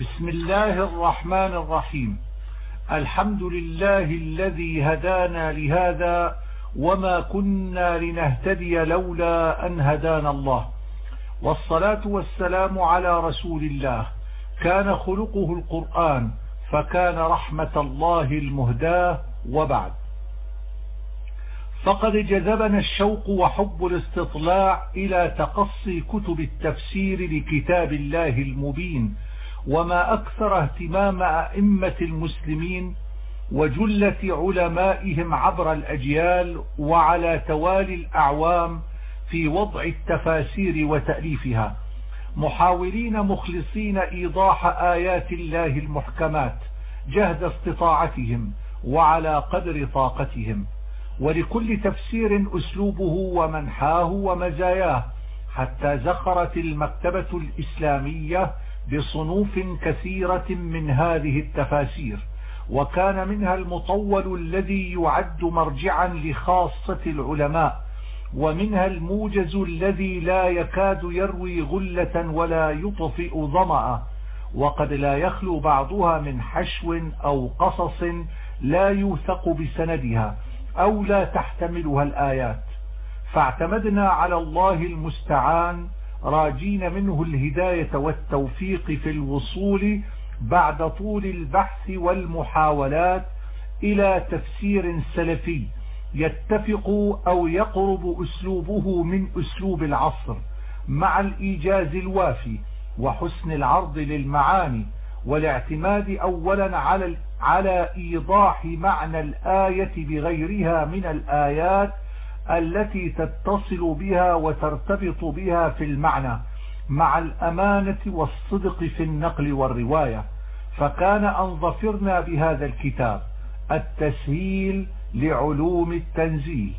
بسم الله الرحمن الرحيم. الحمد لله الذي هدانا لهذا وما كنا لنهتدي لولا أن هدانا الله، والصلاة والسلام على رسول الله كان خلقه القرآن فكان رحمة الله المهداة. وبعد، فقد جذبنا الشوق وحب الاستطلاع إلى تقصي كتب التفسير لكتاب الله المبين، وما أكثر اهتمام أئمة المسلمين وجلة علمائهم عبر الأجيال وعلى توالي الأعوام في وضع التفاسير وتأليفها، محاولين مخلصين إيضاح آيات الله المحكمات جهد استطاعتهم وعلى قدر طاقتهم، ولكل تفسير أسلوبه ومنحاه ومزاياه، حتى زخرت المكتبة الإسلامية بصنوف كثيرة من هذه التفاسير، وكان منها المطول الذي يعد مرجعا لخاصة العلماء، ومنها الموجز الذي لا يكاد يروي غلة ولا يطفئ ظمأ، وقد لا يخلو بعضها من حشو أو قصص لا يوثق بسندها أو لا تحتملها الآيات، فاعتمدنا على الله المستعان راجين منه الهداية والتوفيق في الوصول بعد طول البحث والمحاولات إلى تفسير سلفي يتفق أو يقرب أسلوبه من أسلوب العصر، مع الإيجاز الوافي وحسن العرض للمعاني، والاعتماد أولا على إيضاح معنى الآية بغيرها من الآيات التي تتصل بها وترتبط بها في المعنى، مع الأمانة والصدق في النقل والرواية. فكان أن ظفرنا بهذا الكتاب التسهيل لعلوم التنزيل،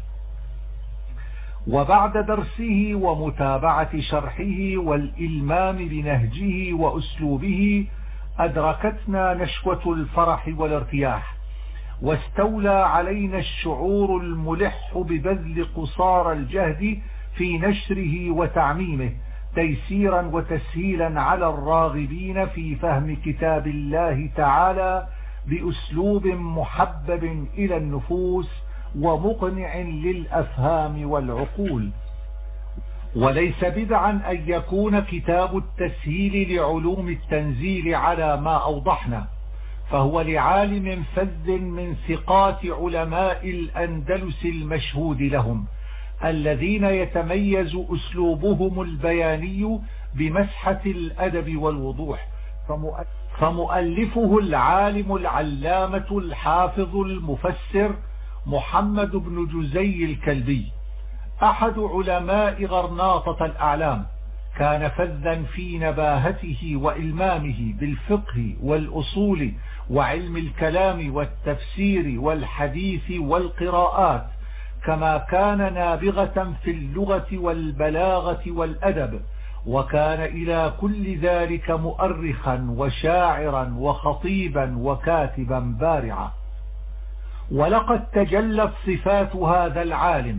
وبعد درسه ومتابعة شرحه والإلمام بنهجه وأسلوبه أدركتنا نشوة الفرح والارتياح، واستولى علينا الشعور الملح ببذل قصارى الجهد في نشره وتعميمه، تيسيرا وتسهيلا على الراغبين في فهم كتاب الله تعالى بأسلوب محبب إلى النفوس ومقنع للأفهام والعقول. وليس بدعا أن يكون كتاب التسهيل لعلوم التنزيل على ما أوضحنا، فهو لعالم فذ من ثقات علماء الأندلس المشهود لهم، الذين يتميز أسلوبهم البياني بمسحة الأدب والوضوح، فمؤلفه العالم العلامة الحافظ المفسر محمد بن جزي الكلبي، أحد علماء غرناطة الأعلام، كان فذا في نباهته وإلمامه بالفقه والأصول وعلم الكلام والتفسير والحديث والقراءات، كما كان نابغة في اللغة والبلاغة والأدب، وكان إلى كل ذلك مؤرخا وشاعرا وخطيبا وكاتبا بارعا. ولقد تجلت صفات هذا العالم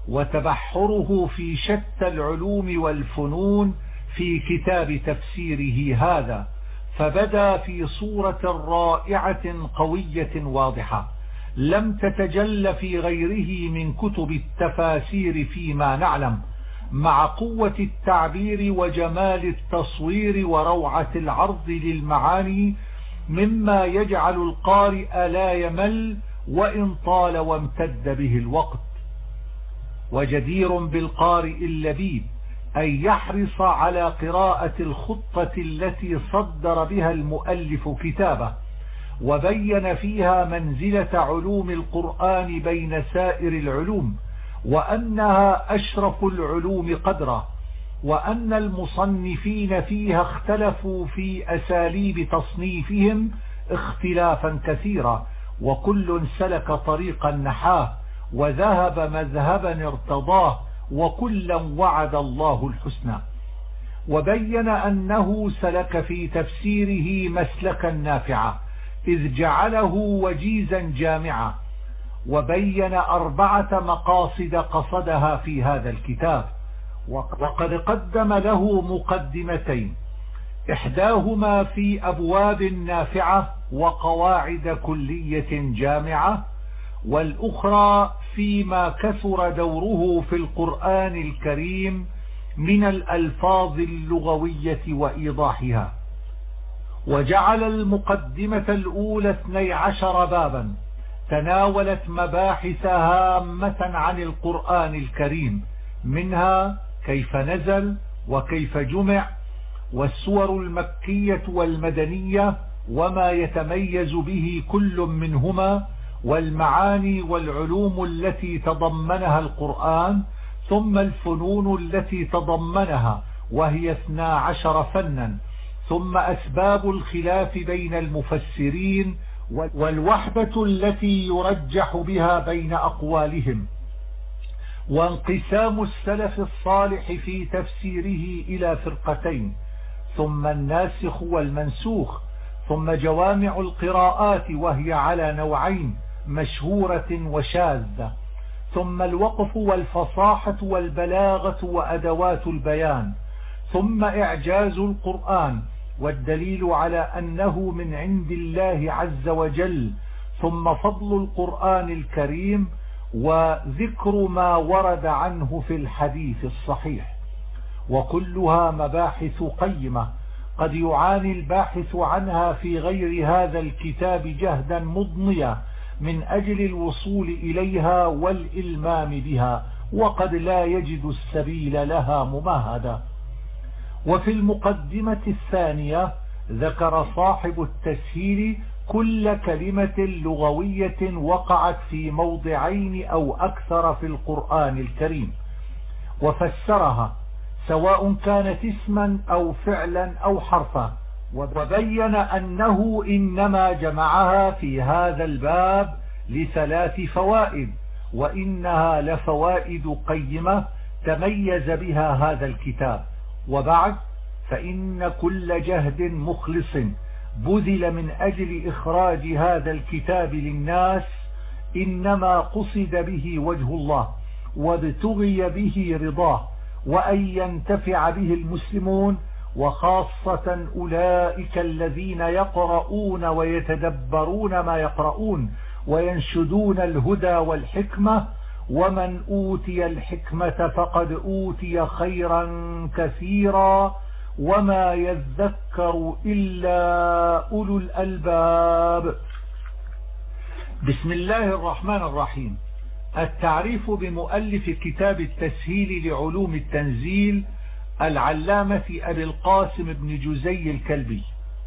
وتبحره في شتى العلوم والفنون في كتاب تفسيره هذا، فبدا في صورة رائعة قوية واضحة لم تتجل في غيره من كتب التفاسير فيما نعلم، مع قوة التعبير وجمال التصوير وروعة العرض للمعاني، مما يجعل القارئ لا يمل وإن طال وامتد به الوقت. وجدير بالقارئ اللبيب أن يحرص على قراءة الخطة التي صدر بها المؤلف كتابه، وبين فيها منزلة علوم القرآن بين سائر العلوم، وأنها أشرف العلوم قدرا، وأن المصنفين فيها اختلفوا في أساليب تصنيفهم اختلافا كثيرا، وكل سلك طريقا نحاه وذهب مذهبا ارتضاه، وكلا وعد الله الحسنى. وبين أنه سلك في تفسيره مسلكا نافعا إذ جعله وجيزا جامعا، وبين 4 مقاصد قصدها في هذا الكتاب، وقد قدم له مقدمتين: إحداهما في أبواب نافعة وقواعد كلية جامعة، والأخرى فيما كثر دوره في القرآن الكريم من الألفاظ اللغوية وإيضاحها. وجعل المقدمة الأولى 12 بابا تناولت مباحث هامة عن القرآن الكريم، منها كيف نزل وكيف جمع، والسور المكية والمدنية وما يتميز به كل منهما، والمعاني والعلوم التي تضمنها القرآن، ثم الفنون التي تضمنها وهي 12 فنا، ثم أسباب الخلاف بين المفسرين والوحدة التي يرجح بها بين أقوالهم، وانقسام السلف الصالح في تفسيره إلى فرقتين، ثم الناسخ والمنسوخ، ثم جوامع القراءات وهي على نوعين، مشهورة وشاذة، ثم الوقف والفصاحة والبلاغة وأدوات البيان، ثم إعجاز القرآن والدليل على أنه من عند الله عز وجل، ثم فضل القرآن الكريم، وذكر ما ورد عنه في الحديث الصحيح. وكلها مباحث قيمة قد يعاني الباحث عنها في غير هذا الكتاب جهدا مضنيا من أجل الوصول إليها والإلمام بها، وقد لا يجد السبيل لها ممهدا. وفي المقدمة الثانية ذكر صاحب التسهيل كل كلمة لغوية وقعت في موضعين أو أكثر في القرآن الكريم، وفسرها سواء كانت اسما أو فعلا أو حرفا، وبين أنه إنما جمعها في هذا الباب ل3 فوائد، وإنها لفوائد قيمة تميز بها هذا الكتاب. وبعد، فإن كل جهد مخلص بذل من أجل إخراج هذا الكتاب للناس إنما قصد به وجه الله وابتغي به رضاه، وأن ينتفع به المسلمون، وخاصة أولئك الذين يقرؤون ويتدبرون ما يقرؤون وينشدون الهدى والحكمة. ومن أوتي الحكمة فقد أوتي خيرا كثيرا وما يذكر إلا أولو الألباب. بسم الله الرحمن الرحيم. التعريف بمؤلف كتاب التسهيل لعلوم التنزيل العلامة أبي القاسم بن جزي الكلبي.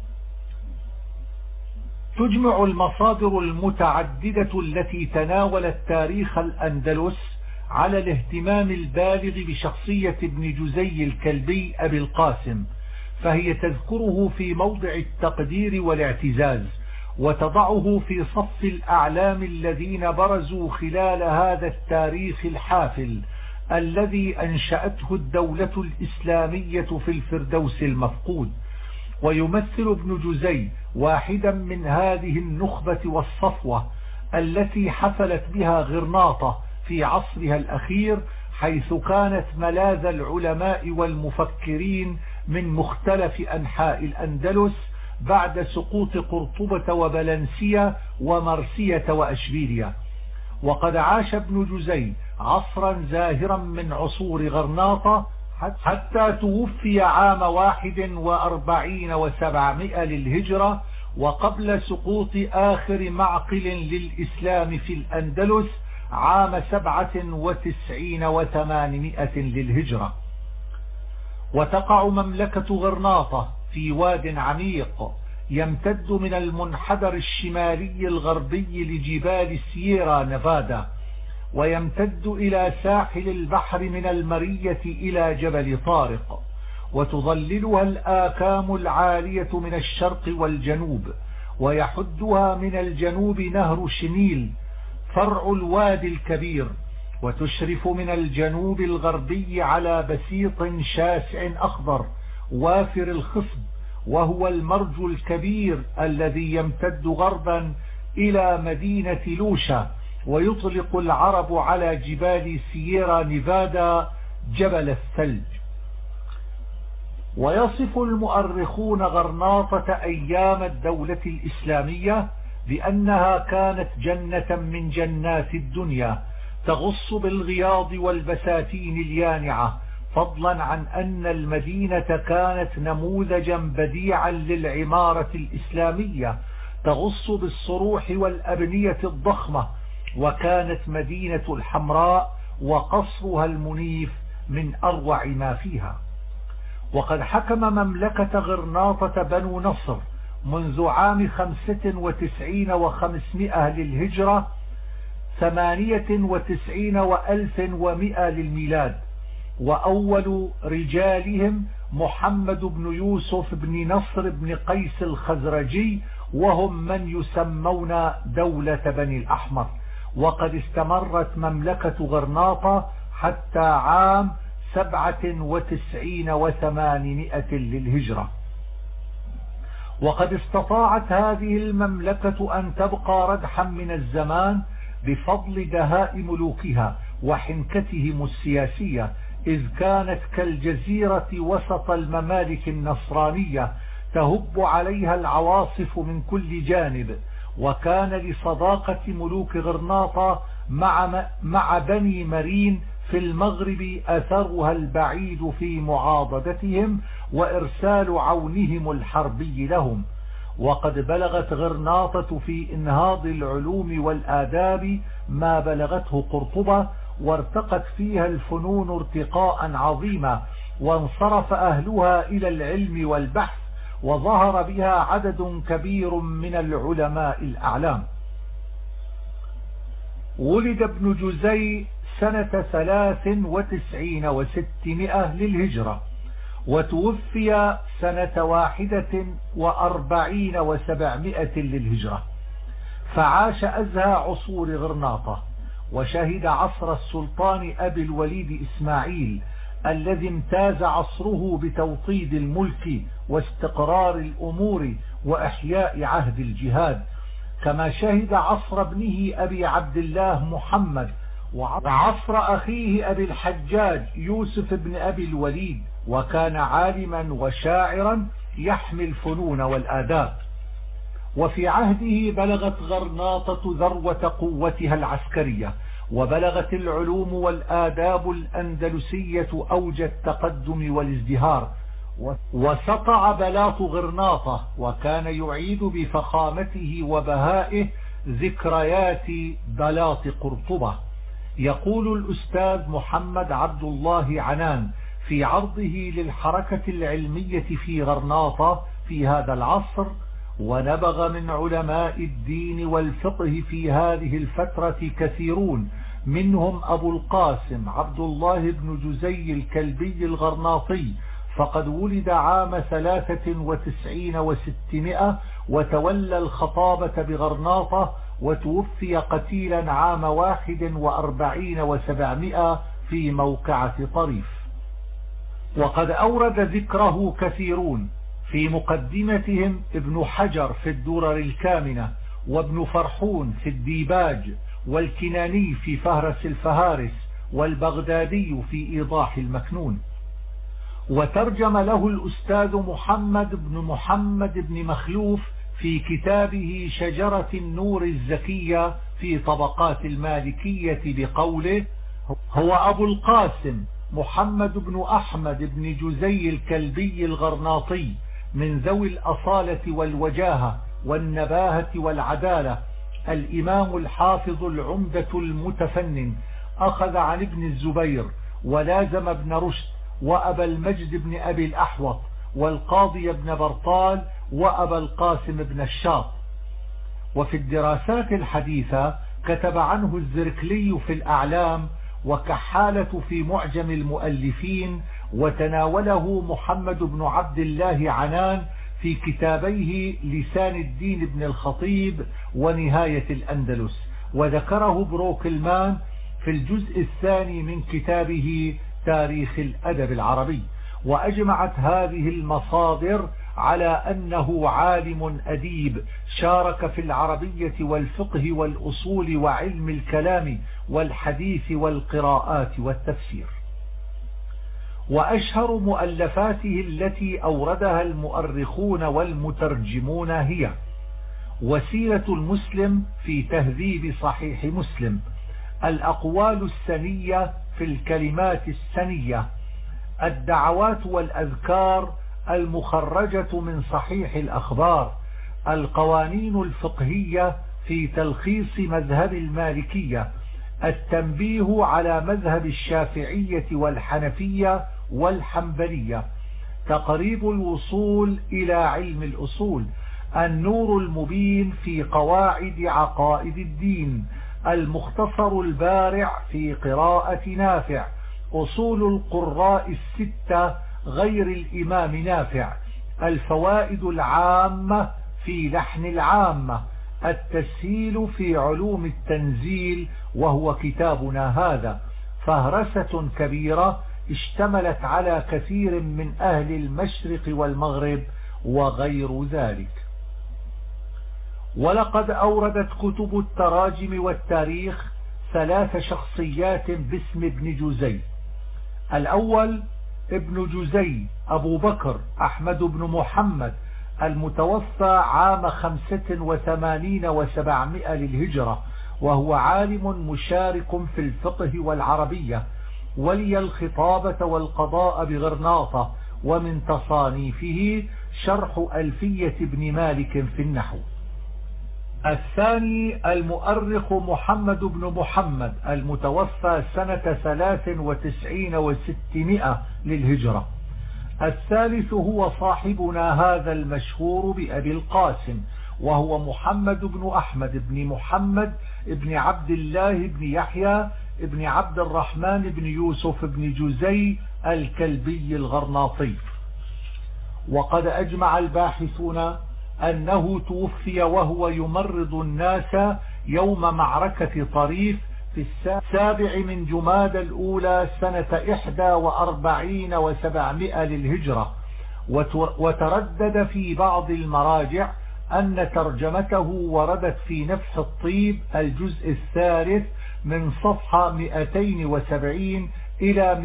تجمع المصادر المتعددة التي تناولت تاريخ الأندلس على الاهتمام البالغ بشخصية ابن جزي الكلبي أبي القاسم، فهي تذكره في موضع التقدير والاعتزاز، وتضعه في صف الأعلام الذين برزوا خلال هذا التاريخ الحافل الذي أنشأته الدولة الإسلامية في الفردوس المفقود. ويمثل ابن جزي واحدا من هذه النخبة والصفوة التي حفلت بها غرناطة في عصرها الأخير، حيث كانت ملاذ العلماء والمفكرين من مختلف أنحاء الأندلس بعد سقوط قرطبة وبلنسية ومرسية وأشبيلية. وقد عاش ابن جزي عصرا زاهرا من عصور غرناطة حتى توفي عام 41 و700 للهجرة، وقبل سقوط آخر معقل للإسلام في الأندلس عام 97 و800 للهجرة. وتقع مملكة غرناطة في واد عميق يمتد من المنحدر الشمالي الغربي لجبال سييرا نيفادا، ويمتد إلى ساحل البحر من المرية إلى جبل طارق، وتظللها الآكام العالية من الشرق والجنوب، ويحدها من الجنوب نهر شنيل فرع الوادي الكبير، وتشرف من الجنوب الغربي على بسيط شاسع أخضر وافر الخصب، وهو المرج الكبير الذي يمتد غربا إلى مدينة لوشا. ويطلق العرب على جبال سييرا نيفادا جبل الثلج. ويصف المؤرخون غرناطة أيام الدولة الإسلامية بأنها كانت جنة من جنات الدنيا تغص بالغياض والبساتين اليانعة، فضلا عن أن المدينة كانت نموذجا بديعا للعمارة الإسلامية تغص بالصروح والأبنية الضخمة، وكانت مدينة الحمراء وقصرها المنيف من أروع ما فيها. وقد حكم مملكة غرناطة بنو نصر منذ عام 95 و500 للهجرة 98 و1100 للميلاد، وأول رجالهم محمد بن يوسف بن نصر بن قيس الخزرجي، وهم من يسمون دولة بني الأحمر. وقد استمرت مملكة غرناطة حتى عام 97 و800 للهجرة. وقد استطاعت هذه المملكة أن تبقى ردحا من الزمان بفضل دهاء ملوكها وحنكتهم السياسية، إذ كانت كالجزيرة وسط الممالك النصرانية تهب عليها العواصف من كل جانب. وكان لصداقة ملوك غرناطة مع بني مرين في المغرب أثرها البعيد في معاضدتهم وإرسال عونهم الحربي لهم. وقد بلغت غرناطة في إنهاض العلوم والآداب ما بلغته قرطبة، وارتقت فيها الفنون ارتقاء عظيما، وانصرف أهلها إلى العلم والبحث، وظهر بها عدد كبير من العلماء الأعلام. ولد ابن جزي سنة 93 و600 للهجرة، وتوفي سنة 41 و700 للهجرة، فعاش أزهى عصور غرناطة، وشهد عصر السلطان أبي الوليد إسماعيل الذي امتاز عصره بتوطيد الملك واستقرار الأمور وإحياء عهد الجهاد، كما شهد عصر ابنه أبي عبد الله محمد وعصر أخيه أبي الحجاج يوسف بن أبي الوليد، وكان عالما وشاعرا يحمي الفنون والآداب. وفي عهده بلغت غرناطة ذروة قوتها العسكرية، وبلغت العلوم والآداب الأندلسية أوج التقدم والازدهار، وسطع بلاط غرناطة، وكان يعيد بفخامته وبهائه ذكريات بلاط قرطبة. يقول الأستاذ محمد عبد الله عنان في عرضه للحركة العلمية في غرناطة في هذا العصر: ونبغ من علماء الدين والفقه في هذه الفترة كثيرون، منهم أبو القاسم عبد الله بن جزي الكلبي الغرناطي، فقد ولد عام 93 و600 وتولى الخطابة بغرناطة، وتوفي قتيلا عام 41 و700 في موقعة طريف. وقد أورد ذكره كثيرون، في مقدمتهم ابن حجر في الدرر الكامنة، وابن فرحون في الديباج، والكناني في فهرس الفهارس، والبغدادي في إيضاح المكنون. وترجم له الأستاذ محمد بن مخلوف في كتابه شجرة النور الزكية في طبقات المالكية بقوله: هو أبو القاسم محمد بن أحمد بن جزي الكلبي الغرناطي، من ذوي الأصالة والوجاهة والنباهة والعدالة، الإمام الحافظ العمدة المتفنن، أخذ عن ابن الزبير ولازم ابن رشد وأبا المجد بن أبي الأحوط والقاضي ابن برطال وأبا القاسم بن الشاط. وفي الدراسات الحديثة كتب عنه الزركلي في الأعلام، وكحالة في معجم المؤلفين، وتناوله محمد بن عبد الله عنان في كتابيه لسان الدين بن الخطيب ونهاية الأندلس، وذكره بروكلمان في الجزء الثاني من كتابه تاريخ الأدب العربي. وأجمعت هذه المصادر على أنه عالم أديب شارك في العربية والفقه والأصول وعلم الكلام والحديث والقراءات والتفسير. وأشهر مؤلفاته التي أوردها المؤرخون والمترجمون هي وسيلة المسلم في تهذيب صحيح مسلم، الأقوال السنية في الكلمات السنية، الدعوات والأذكار المخرجة من صحيح الأخبار، القوانين الفقهية في تلخيص مذهب المالكية، التنبيه على مذهب الشافعية والحنفية والحنبلية، تقريب الوصول إلى علم الأصول، النور المبين في قواعد عقائد الدين، المختصر البارع في قراءة نافع، أصول القراء الستة غير الإمام نافع، الفوائد العامة في لحن العامة، التسهيل في علوم التنزيل وهو كتابنا هذا، فهرسة كبيرة اشتملت على كثير من أهل المشرق والمغرب وغير ذلك. ولقد أوردت كتب التراجم والتاريخ 3 شخصيات باسم ابن جزي. الأول ابن جزي أبو بكر أحمد بن محمد المتوفى عام 85 و700 للهجرة، وهو عالم مشارك في الفقه والعربية، ولي الخطابة والقضاء بغرناطة، ومن تصانيفه شرح ألفية ابن مالك في النحو. الثاني المؤرخ محمد بن محمد المتوفى سنة 93 و600 للهجرة. الثالث هو صاحبنا هذا المشهور بأبي القاسم، وهو محمد بن أحمد بن محمد بن عبد الله بن يحيى بن عبد الرحمن بن يوسف بن جزي الكلبي الغرناطي. وقد أجمع الباحثون أنه توفي وهو يمرض الناس يوم معركة طريف في 7 من جماد الأولى سنة 41 و700 للهجرة. وتردد في بعض المراجع أن ترجمته وردت في نفح الطيب الجزء الثالث من صفحة 270 إلى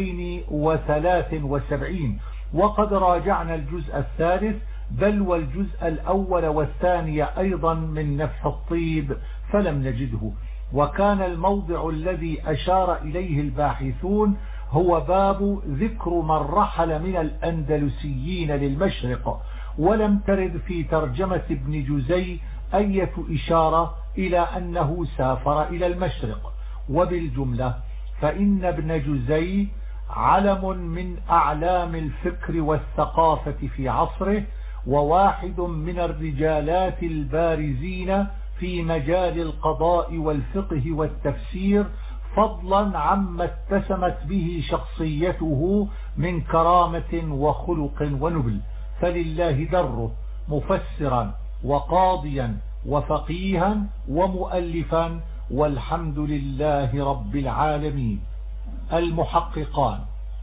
273، وقد راجعنا الجزء الثالث بل والجزء الأول والثاني أيضا من نفح الطيب فلم نجده. وكان الموضع الذي أشار إليه الباحثون هو باب ذكر من رحل من الأندلسيين للمشرق، ولم ترد في ترجمة ابن جزي أي إشارة إلى أنه سافر إلى المشرق. وبالجملة فإن ابن جزي علم من أعلام الفكر والثقافة في عصره، وواحد من الرجالات البارزين في مجال القضاء والفقه والتفسير، فضلا عما اتسمت به شخصيته من كرامة وخلق ونبل، فلله دره مفسرا وقاضيا وفقيها ومؤلفا، والحمد لله رب العالمين. المحققان.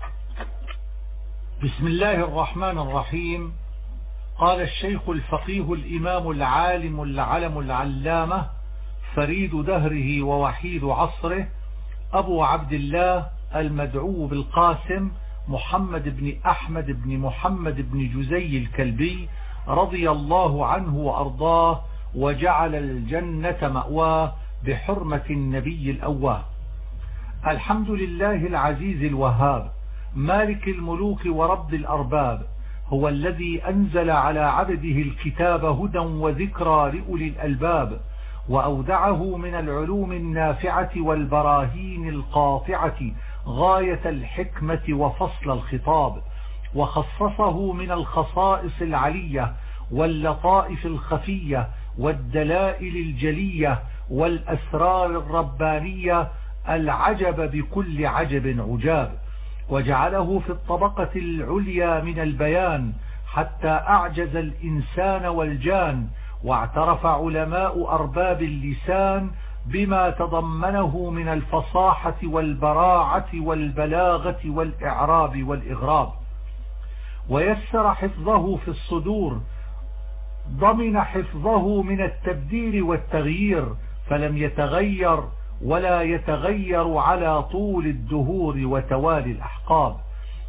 بسم الله الرحمن الرحيم. قال الشيخ الفقيه الإمام العالم العلم العلامة فريد دهره ووحيد عصره أبو عبد الله المدعو بالقاسم محمد بن أحمد بن محمد بن جزي الكلبي رضي الله عنه وأرضاه، وجعل الجنة مأواه بحرمة النبي الأواه. الحمد لله العزيز الوهاب مالك الملوك ورب الأرباب، هو الذي أنزل على عبده الكتاب هدى وذكرى لأولي الألباب، وأودعه من العلوم النافعة والبراهين القاطعة غاية الحكمة وفصل الخطاب، وخصصه من الخصائص العلية واللطائف الخفية والدلائل الجلية والأسرار الربانية العجب بكل عجب عجاب، وجعله في الطبقة العليا من البيان حتى أعجز الإنسان والجان. واعترف علماء أرباب اللسان بما تضمنه من الفصاحة والبراعة والبلاغة والإعراب والإغراب، ويسر حفظه في الصدور، ضمن حفظه من التبديل والتغيير، فلم يتغير ولا يتغير على طول الدهور وتوالي الأحقاب.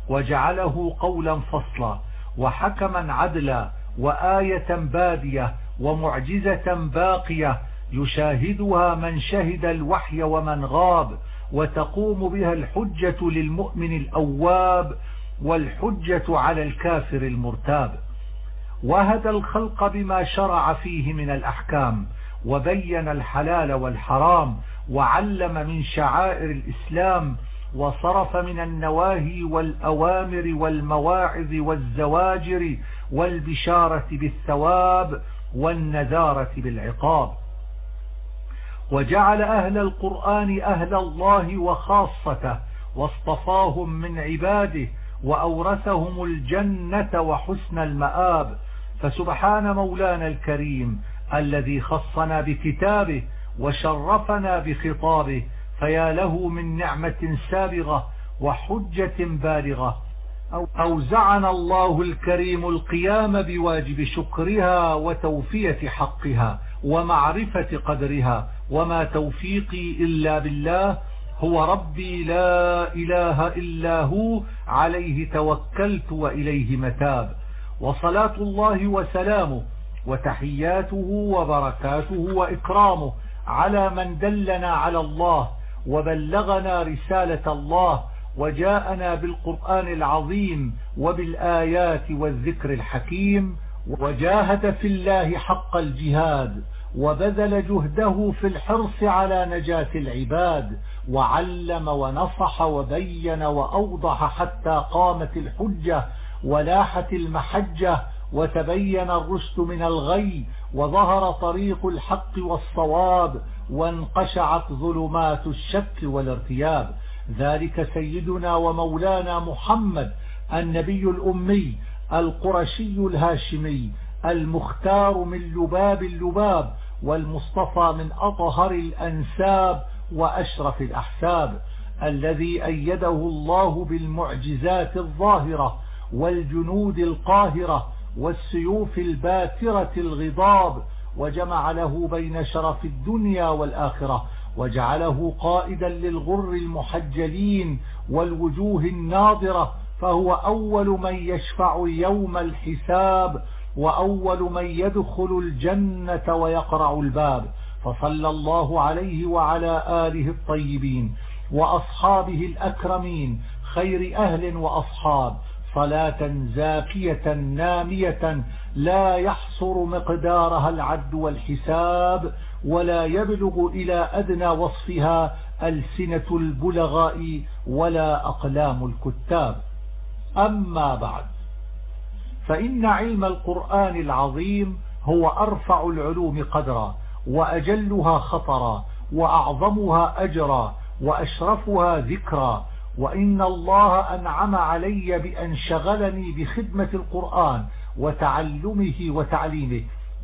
وجعله قولا فصلا وحكما عدلا وآية بادية ومعجزة باقية يشاهدها من شهد الوحي ومن غاب، وتقوم بها الحجة للمؤمن الأواب والحجة على الكافر المرتاب. وهدى الخلق بما شرع فيه من الأحكام، وبين الحلال والحرام، وعلم من شعائر الإسلام، وصرف من النواهي والأوامر والمواعظ والزواجر والبشارة بالثواب والنذارة بالعقاب. وجعل أهل القرآن أهل الله وخاصته، واصطفاهم من عباده، وأورثهم الجنة وحسن المآب. فسبحان مولانا الكريم الذي خصنا بكتابه وشرفنا بخطابه، فيا له من نعمة سابغة وحجة بالغة. أوزعنا الله الكريم القيام بواجب شكرها وتوفية حقها ومعرفة قدرها، وما توفيقي إلا بالله، هو ربي لا إله إلا هو، عليه توكلت وإليه متاب. وصلاة الله وسلامه وتحياته وبركاته وإكرامه على من دلنا على الله وبلغنا رسالة الله وجاءنا بالقرآن العظيم وبالآيات والذكر الحكيم، وجاهد في الله حق الجهاد، وبذل جهده في الحرص على نجاة العباد، وعلم ونصح وبين وأوضح حتى قامت الحجة ولاحت المحجة وتبين الرشد من الغي، وظهر طريق الحق والصواب، وانقشعت ظلمات الشك والارتياب. ذلك سيدنا ومولانا محمد النبي الأمي القرشي الهاشمي المختار من لباب اللباب، والمصطفى من أطهر الأنساب وأشرف الأحساب، الذي أيده الله بالمعجزات الظاهرة والجنود القاهرة والسيوف الباترة الغضاب، وجمع له بين شرف الدنيا والآخرة، وجعله قائدا للغر المحجلين والوجوه الناظرة، فهو أول من يشفع يوم الحساب، وأول من يدخل الجنة ويقرع الباب. فصلى الله عليه وعلى آله الطيبين وأصحابه الأكرمين خير أهل وأصحاب، صلاة زاكية نامية لا يحصر مقدارها العد والحساب، ولا يبلغ إلى أدنى وصفها ألسنة البلغاء ولا أقلام الكتاب. أما بعد، فإن علم القرآن العظيم هو أرفع العلوم قدرا، وأجلها خطرا، وأعظمها أجرا، وأشرفها ذكرا. وإن الله أنعم علي بأن شغلني بخدمة القرآن وتعلمه وتعليمه،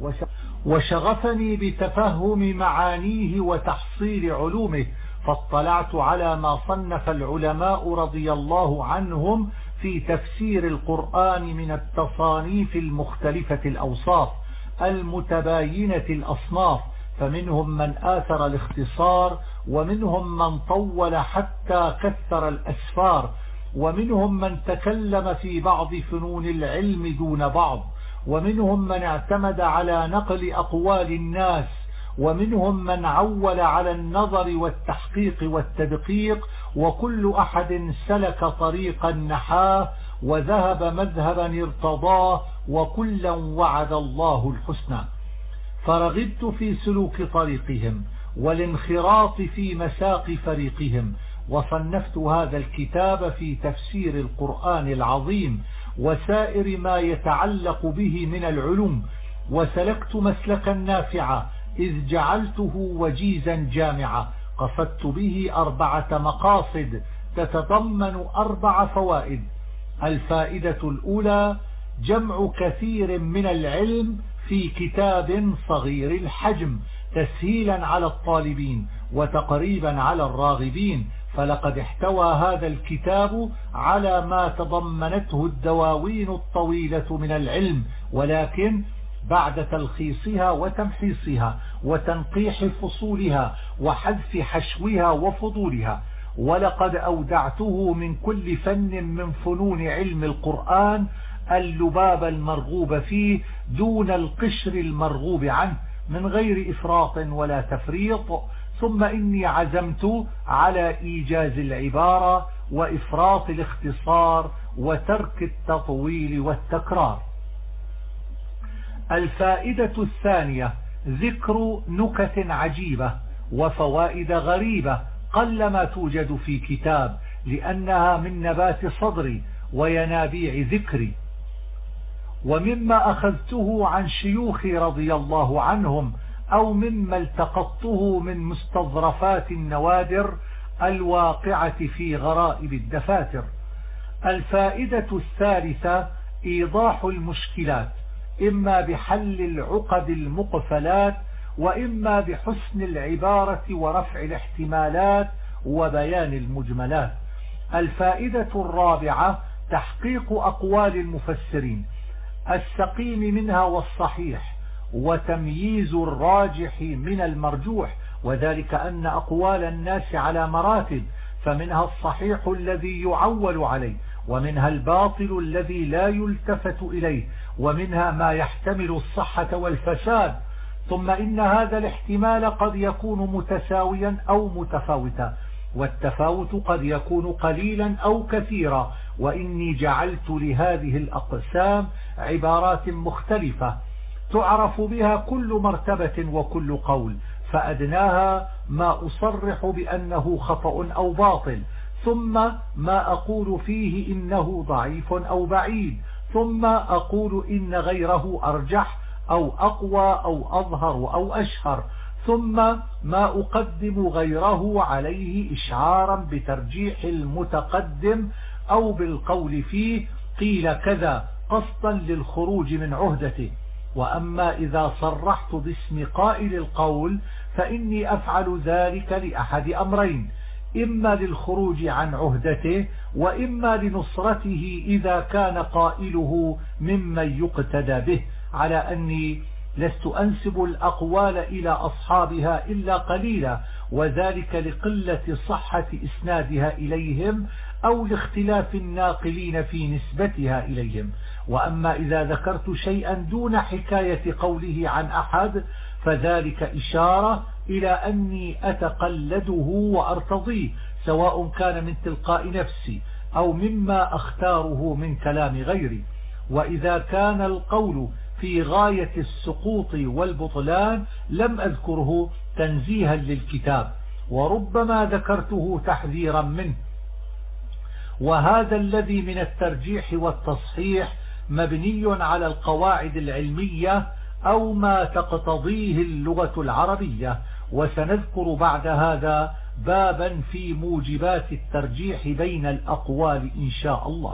وشغفني بتفهم معانيه وتحصيل علومه، فاطلعت على ما صنف العلماء رضي الله عنهم في تفسير القرآن من التصانيف المختلفة الأوصاف المتباينة الأصناف، فمنهم من آثر الاختصار، ومنهم من طول حتى كثر الأسفار، ومنهم من تكلم في بعض فنون العلم دون بعض، ومنهم من اعتمد على نقل أقوال الناس، ومنهم من عول على النظر والتحقيق والتدقيق، وكل أحد سلك طريقا نحاه وذهب مذهبا ارتضاه، وكلا وعد الله الحسنى. فرغبت في سلوك طريقهم والانخراط في مساق فريقهم، وصنفت هذا الكتاب في تفسير القرآن العظيم وسائر ما يتعلق به من العلوم، وسلكت مسلكا نافعا إذ جعلته وجيزا جامعا، قصدت به 4 مقاصد تتضمن 4 فوائد. الفائدة الأولى: جمع كثير من العلم في كتاب صغير الحجم، تسهيلا على الطالبين وتقريبا على الراغبين، فلقد احتوى هذا الكتاب على ما تضمنته الدواوين الطويلة من العلم، ولكن بعد تلخيصها وتمحيصها وتنقيح فصولها وحذف حشوها وفضولها، ولقد أودعته من كل فن من فنون علم القرآن اللباب المرغوب فيه دون القشر المرغوب عنه من غير إفراط ولا تفريط. ثم إني عزمت على إيجاز العبارة وإفراط الاختصار وترك التطويل والتكرار. الفائدة الثانية ذكر نكت عجيبة وفوائد غريبة قلما توجد في كتاب، لأنها من نبات صدري وينابيع ذكري، ومما أخذته عن شيوخي رضي الله عنهم أو مما التقطته من مستظرفات النوادر الواقعة في غرائب الدفاتر. الفائدة الثالثة إيضاح المشكلات، إما بحل العقد المقفلات وإما بحسن العبارة ورفع الاحتمالات وبيان المجملات. الفائدة الرابعة تحقيق أقوال المفسرين، السقيم منها والصحيح، وتمييز الراجح من المرجوح، وذلك أن أقوال الناس على مراتب، فمنها الصحيح الذي يعول عليه، ومنها الباطل الذي لا يلتفت إليه، ومنها ما يحتمل الصحة والفساد. ثم إن هذا الاحتمال قد يكون متساويا أو متفاوتا، والتفاوت قد يكون قليلا أو كثيرا. وإني جعلت لهذه الأقسام عبارات مختلفة تعرف بها كل مرتبة وكل قول، فأدناها ما أصرح بأنه خطأ أو باطل، ثم ما أقول فيه إنه ضعيف أو بعيد، ثم أقول إن غيره أرجح أو أقوى أو أظهر أو أشهر، ثم ما أقدم غيره عليه إشعارا بترجيح المتقدم أو بالقول فيه قيل كذا قصدا للخروج من عهدته. وأما إذا صرحت باسم قائل القول فإني أفعل ذلك لأحد أمرين، إما للخروج عن عهدته، وإما لنصرته إذا كان قائله ممن يقتدى به، على أني لست أنسب الأقوال إلى أصحابها إلا قليلا، وذلك لقلة صحة إسنادها إليهم أو لاختلاف الناقلين في نسبتها إليهم. وأما إذا ذكرت شيئا دون حكاية قوله عن أحد فذلك إشارة إلى أني أتقلده وأرتضيه، سواء كان من تلقاء نفسي أو مما أختاره من كلام غيري. وإذا كان القول في غاية السقوط والبطلان لم أذكره تنزيها للكتاب، وربما ذكرته تحذيرا منه. وهذا الذي من الترجيح والتصحيح مبني على القواعد العلمية أو ما تقتضيه اللغة العربية. وسنذكر بعد هذا بابا في موجبات الترجيح بين الأقوال إن شاء الله.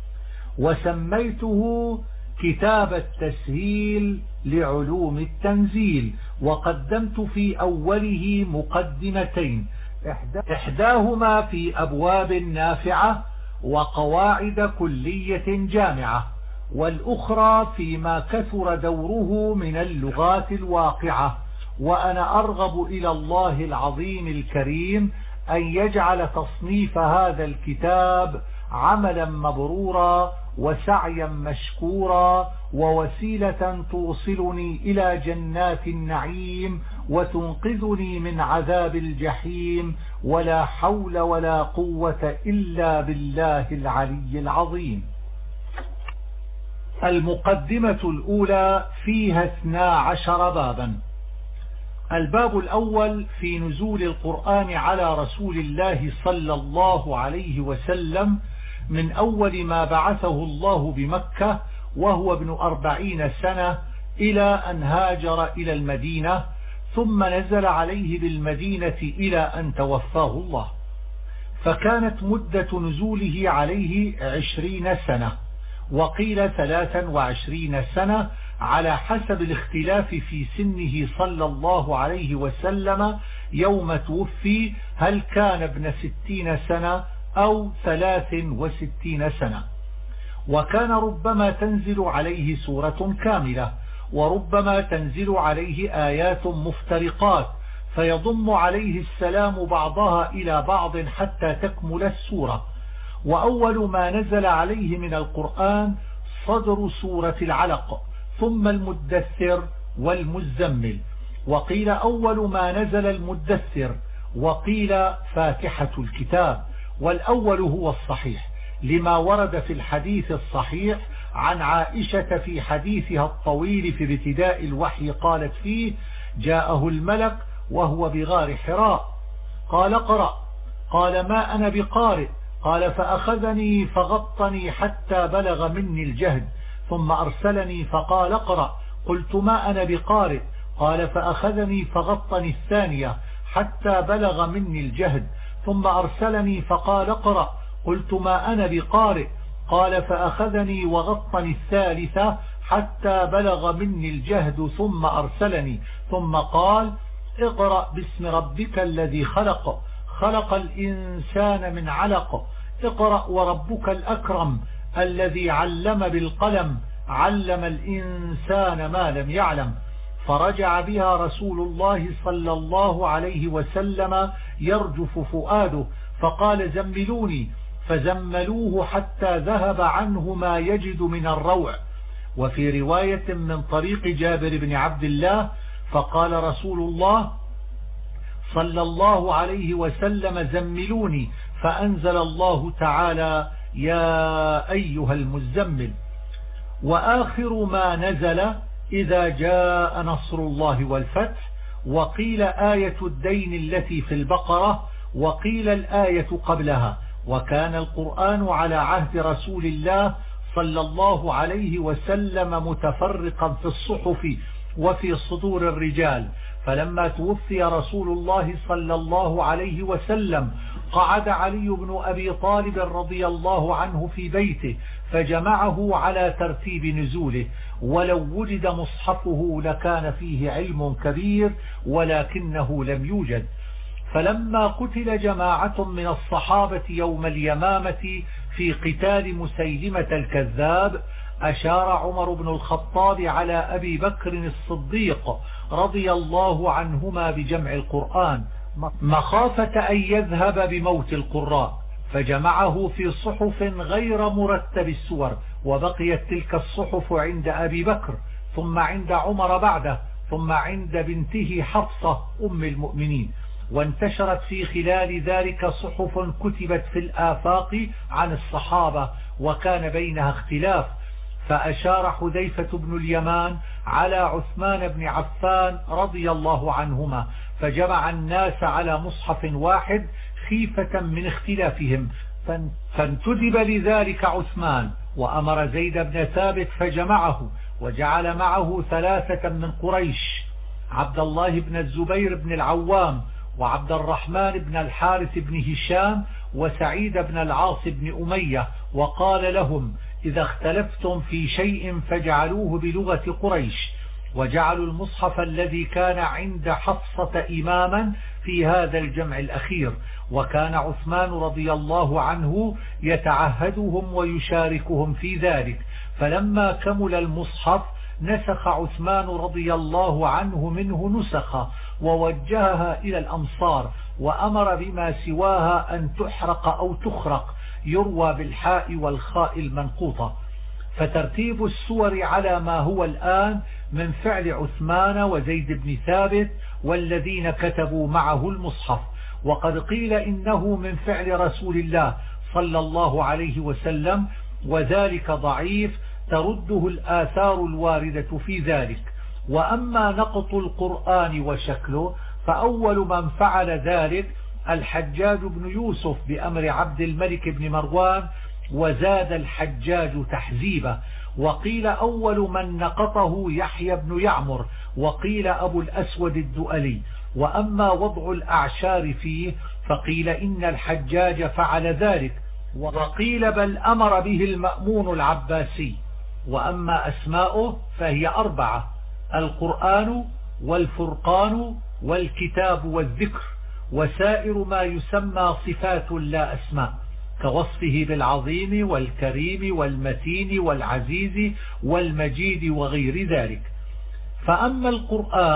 وسميته كتاب التسهيل لعلوم التنزيل، وقدمت في أوله مقدمتين، إحداهما في أبواب نافعة وقواعد كلية جامعة، والأخرى فيما كثر دوره من اللغات الواقعة. وأنا أرغب إلى الله العظيم الكريم أن يجعل تصنيف هذا الكتاب عملا مبرورا وسعيا مشكورا ووسيلة توصلني إلى جنات النعيم وتنقذني من عذاب الجحيم، ولا حول ولا قوة إلا بالله العلي العظيم. المقدمة الأولى فيها 12 بابا. الباب الأول في نزول القرآن على رسول الله صلى الله عليه وسلم من أول ما بعثه الله بمكة وهو ابن 40 سنة إلى أن هاجر إلى المدينة، ثم نزل عليه بالمدينة إلى أن توفاه الله، فكانت مدة نزوله عليه 20 سنة، وقيل 23 سنة على حسب الاختلاف في سنه صلى الله عليه وسلم يوم توفي، هل كان ابن 60 سنة أو 63 سنة. وكان ربما تنزل عليه سورة كاملة، وربما تنزل عليه آيات مفترقات، فيضم عليه السلام بعضها إلى بعض حتى تكمل السورة. وأول ما نزل عليه من القرآن صدر سورة العلق، ثم المدثر والمزمل. وقيل أول ما نزل المدثر، وقيل فاتحة الكتاب، والأول هو الصحيح لما ورد في الحديث الصحيح عن عائشة في حديثها الطويل في ابتداء الوحي، قالت فيه: جاءه الملك وهو بغار حراء، قال اقرأ، قال ما أنا بقارئ، قال فأخذني فغطني حتى بلغ مني الجهد، ثم أرسلني فقال اقرأ، قلت ما أنا بقارئ، قال فأخذني فغطني الثانية حتى بلغ مني الجهد، ثم أرسلني فقال اقرأ، قلت ما أنا بقارئ، قال فأخذني وغطني الثالثة حتى بلغ مني الجهد، ثم أرسلني، ثم قال اقرأ باسم ربك الذي خلق، خلق الإنسان من علق، اقرأ وربك الأكرم الذي علم بالقلم، علم الإنسان ما لم يعلم. فرجع بها رسول الله صلى الله عليه وسلم يرجف فؤاده، فقال زملوني، فزملوه حتى ذهب عنه ما يجد من الروع. وفي رواية من طريق جابر بن عبد الله فقال رسول الله صلى الله عليه وسلم زملوني، فأنزل الله تعالى يا أيها المزمل. وآخر ما نزل إذا جاء نصر الله والفتح، وقيل آية الدين التي في البقرة، وقيل الآية قبلها. وكان القرآن على عهد رسول الله صلى الله عليه وسلم متفرقا في الصحف وفي صدور الرجال، فلما توفي رسول الله صلى الله عليه وسلم قعد علي بن أبي طالب رضي الله عنه في بيته فجمعه على ترتيب نزوله، ولو وجد مصحفه لكان فيه علم كبير، ولكنه لم يوجد. فلما قتل جماعة من الصحابة يوم اليمامة في قتال مسيلمة الكذاب، أشار عمر بن الخطاب على أبي بكر الصديق رضي الله عنهما بجمع القرآن مخافة أن يذهب بموت القراء، فجمعه في صحف غير مرتب السور، وبقيت تلك الصحف عند أبي بكر، ثم عند عمر بعده، ثم عند بنته حفصة أم المؤمنين. وانتشرت في خلال ذلك صحف كتبت في الآفاق عن الصحابة، وكان بينها اختلاف. فأشار حذيفة بن اليمان على عثمان بن عفان رضي الله عنهما، فجمع الناس على مصحف واحد خيفة من اختلافهم، فانتدب لذلك عثمان، وأمر زيد بن ثابت فجمعه، وجعل معه 3 من قريش: عبد الله بن الزبير بن العوام، وعبد الرحمن بن الحارث بن هشام، وسعيد بن العاص بن أمية، وقال لهم: إذا اختلفتم في شيء فاجعلوه بلغة قريش. وجعلوا المصحف الذي كان عند حفصة إماما في هذا الجمع الأخير، وكان عثمان رضي الله عنه يتعهدهم ويشاركهم في ذلك. فلما كمل المصحف نسخ عثمان رضي الله عنه منه نسخة، ووجهها إلى الأمصار، وأمر بما سواها أن تحرق أو تخرق، يروى بالحاء والخاء المنقوطة. فترتيب السور على ما هو الآن من فعل عثمان وزيد بن ثابت والذين كتبوا معه المصحف. وقد قيل إنه من فعل رسول الله صلى الله عليه وسلم، وذلك ضعيف ترده الآثار الواردة في ذلك. وأما نقط القرآن وشكله فأول من فعل ذلك الحجاج بن يوسف بأمر عبد الملك بن مروان، وزاد الحجاج تحزيبه. وقيل أول من نقطه يحيى بن يعمر، وقيل أبو الأسود الدؤلي. وأما وضع الأعشار فيه فقيل إن الحجاج فعل ذلك، وقيل بل أمر به المأمون العباسي. وأما أسماؤه فهي 4: القرآن والفرقان والكتاب والذكر، وسائر ما يسمى صفات لا أسماء، كوصفه بالعظيم والكريم والمتين والعزيز والمجيد وغير ذلك. فأما القرآن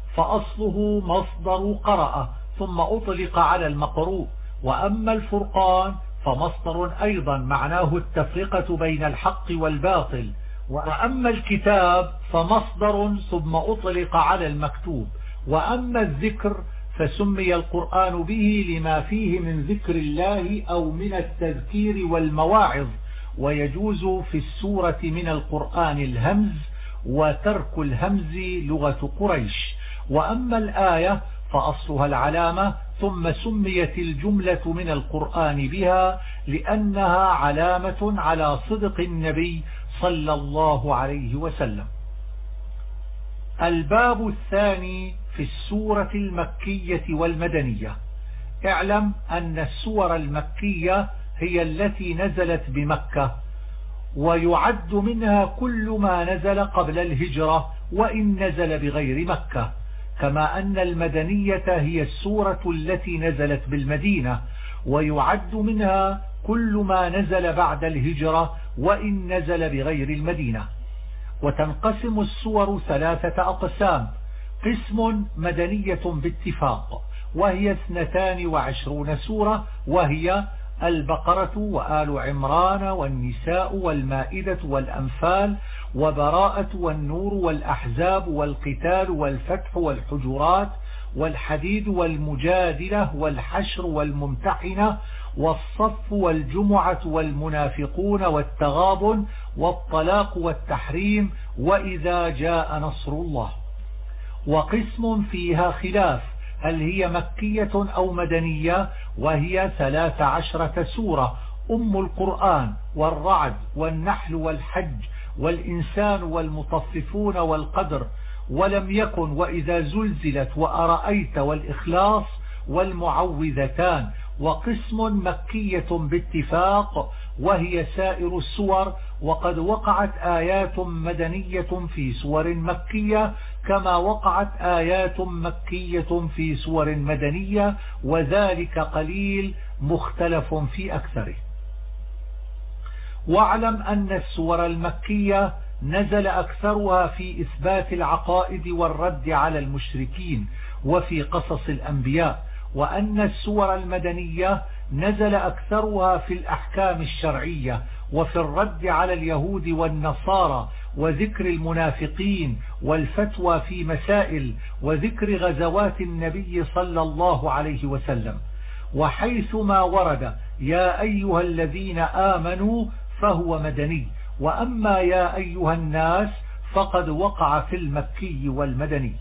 فأصله مصدر قرأ ثم أطلق على المقروء. وأما الفرقان فمصدر أيضا معناه التفرقة بين الحق والباطل. وأما الكتاب فمصدر ثم أطلق على المكتوب. وأما الذكر فسمي القرآن به لما فيه من ذكر الله أو من التذكير والمواعظ. ويجوز في السورة من القرآن الهمز وترك الهمز لغة قريش. وأما الآية فأصلها العلامة ثم سميت الجملة من القرآن بها لأنها علامة على صدق النبي صلى الله عليه وسلم. الباب الثاني في السورة المكية والمدنية. اعلم أن السور المكية هي التي نزلت بمكة، ويعد منها كل ما نزل قبل الهجرة وإن نزل بغير مكة، كما أن المدنية هي السورة التي نزلت بالمدينة، ويعد منها كل ما نزل بعد الهجرة وإن نزل بغير المدينة. وتنقسم السور 3 أقسام: قسم مدنية باتفاق وهي 22 سورة، وهي البقرة وآل عمران والنساء والمائدة والأنفال وبراءة والنور والأحزاب والقتال والفتح والحجرات والحديد والمجادلة والحشر والممتحنة والصف والجمعة والمنافقون والتغابن والطلاق والتحريم وإذا جاء نصر الله. وقسم فيها خلاف هل هي مكية أو مدنية، وهي 13 سورة: أم القرآن والرعد والنحل والحج والإنسان والمطففون والقدر ولم يكن وإذا زلزلت وأرأيت والإخلاص والمعوذتان. وقسم مكية باتفاق وهي سائر السور، وقد وقعت آيات مدنية في سور مكية كما وقعت آيات مكية في سور مدنية، وذلك قليل مختلف في أكثره. واعلم أن السور المكية نزل أكثرها في إثبات العقائد والرد على المشركين وفي قصص الأنبياء، وأن السور المدنية نزل أكثرها في الأحكام الشرعية وفي الرد على اليهود والنصارى وذكر المنافقين والفتوى في مسائل وذكر غزوات النبي صلى الله عليه وسلم. وحيثما ورد يا أيها الذين آمنوا فهو مدني، وأما يا أيها الناس فقد وقع في المكي والمدني.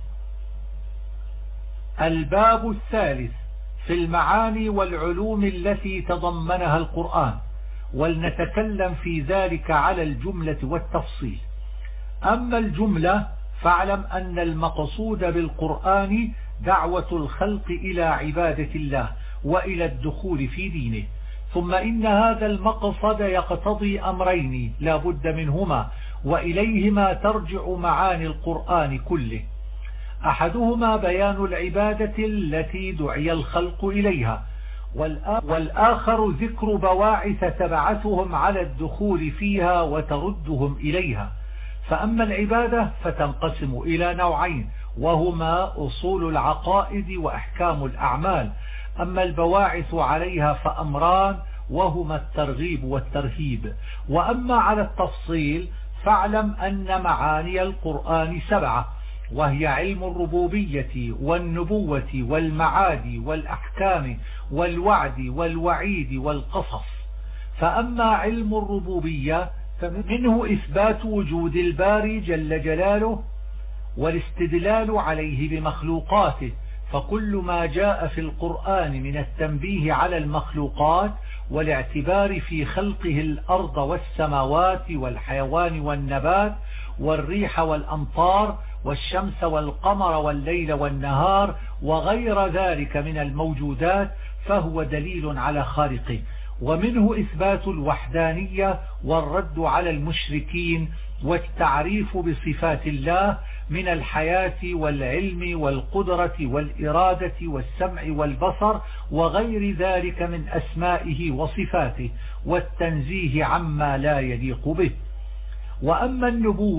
الباب الثالث في المعاني والعلوم التي تضمنها القرآن، ولنتكلم في ذلك على الجملة والتفصيل. أما الجملة فاعلم أن المقصود بالقرآن دعوة الخلق إلى عبادة الله وإلى الدخول في دينه، ثم إن هذا المقصد يقتضي أمرين لا بد منهما، وإليهما ترجع معاني القرآن كله: أحدهما بيان العبادة التي دعي الخلق إليها، والآخر ذكر بواعث تبعثهم على الدخول فيها وتردهم إليها. فأما العبادة فتنقسم إلى نوعين، وهما أصول العقائد وأحكام الأعمال. أما البواعث عليها فأمران، وهما الترغيب والترهيب. وأما على التفصيل فاعلم أن معاني القرآن 7، وهي علم الربوبية والنبوة والمعاد والأحكام والوعد والوعيد والقصص. فأما علم الربوبية فمنه إثبات وجود الباري جل جلاله والاستدلال عليه بمخلوقاته، فكل ما جاء في القرآن من التنبيه على المخلوقات والاعتبار في خلقه الأرض والسماوات والحيوان والنبات والريح والأمطار والشمس والقمر والليل والنهار وغير ذلك من الموجودات فهو دليل على خالقه. ومنه إثبات الوحدانية والرد على المشركين والتعريف بصفات الله من الحياة والعلم والقدرة والإرادة والسمع والبصر وغير ذلك من أسمائه وصفاته، والتنزيه عما لا يليق به. وأما النبوة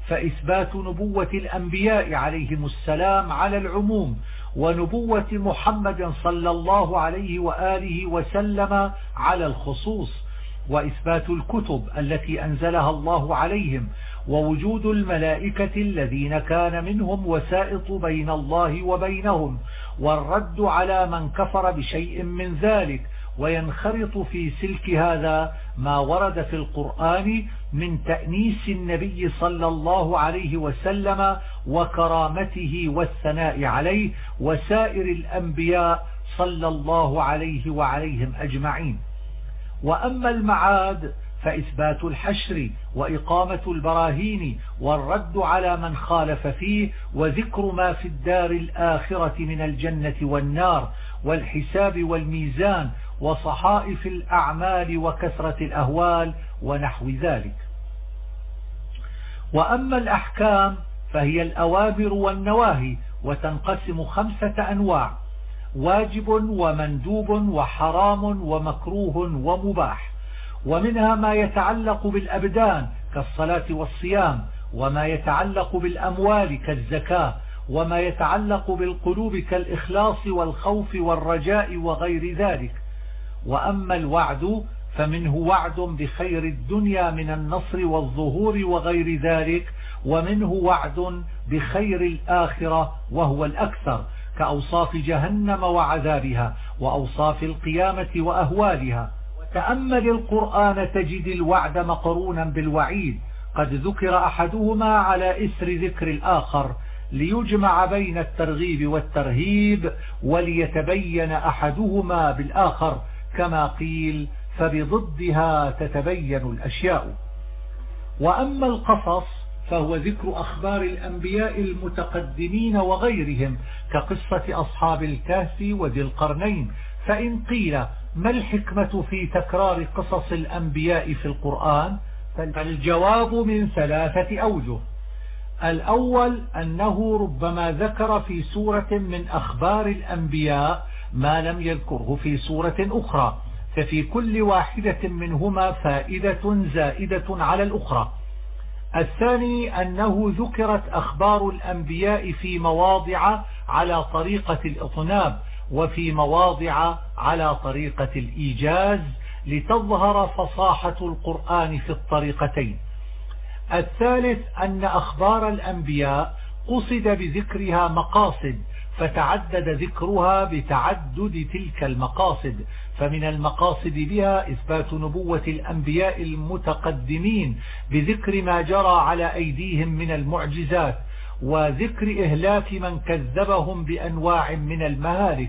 فإثبات نبوة الأنبياء عليهم السلام على العموم، ونبوة محمد صلى الله عليه وآله وسلم على الخصوص، وإثبات الكتب التي أنزلها الله عليهم، ووجود الملائكة الذين كان منهم وسائط بين الله وبينهم، والرد على من كفر بشيء من ذلك. وينخرط في سلك هذا ما ورد في القرآن من تأنيس النبي صلى الله عليه وسلم وكرامته والثناء عليه وسائر الأنبياء صلى الله عليه وعليهم أجمعين. وأما المعاد فإثبات الحشر وإقامة البراهين والرد على من خالف فيه، وذكر ما في الدار الآخرة من الجنة والنار والحساب والميزان وصحائف الأعمال وكثرة الأهوال ونحو ذلك. وأما الأحكام فهي الأوامر والنواهي، وتنقسم 5 أنواع: واجب ومندوب وحرام ومكروه ومباح. ومنها ما يتعلق بالأبدان كالصلاة والصيام، وما يتعلق بالأموال كالزكاة، وما يتعلق بالقلوب كالإخلاص والخوف والرجاء وغير ذلك. وأما الوعد فمنه وعد بخير الدنيا من النصر والظهور وغير ذلك، ومنه وعد بخير الآخرة وهو الأكثر، كأوصاف جهنم وعذابها، وأوصاف القيامة وأهوالها. وتأمل القرآن تجد الوعد مقرونا بالوعيد، قد ذكر أحدهما على إثر ذكر الآخر ليجمع بين الترغيب والترهيب، وليتبين أحدهما بالآخر، كما قيل: فبضدها تتبين الأشياء. وأما القصص فهو ذكر أخبار الأنبياء المتقدمين وغيرهم، كقصة أصحاب الكهف وذي القرنين. فإن قيل: ما الحكمة في تكرار قصص الأنبياء في القرآن؟ فالجواب من 3 أوجه. الأول أنه ربما ذكر في سورة من أخبار الأنبياء ما لم يذكره في سورة أخرى، ففي كل واحدة منهما فائدة زائدة على الأخرى. الثاني أنه ذكرت أخبار الأنبياء في مواضع على طريقة الإطناب، وفي مواضع على طريقة الإيجاز، لتظهر فصاحة القرآن في الطريقتين. الثالث أن أخبار الأنبياء قصد بذكرها مقاصد، فتعدد ذكرها بتعدد تلك المقاصد. فمن المقاصد بها إثبات نبوة الأنبياء المتقدمين بذكر ما جرى على أيديهم من المعجزات، وذكر إهلاك من كذبهم بأنواع من المهالك.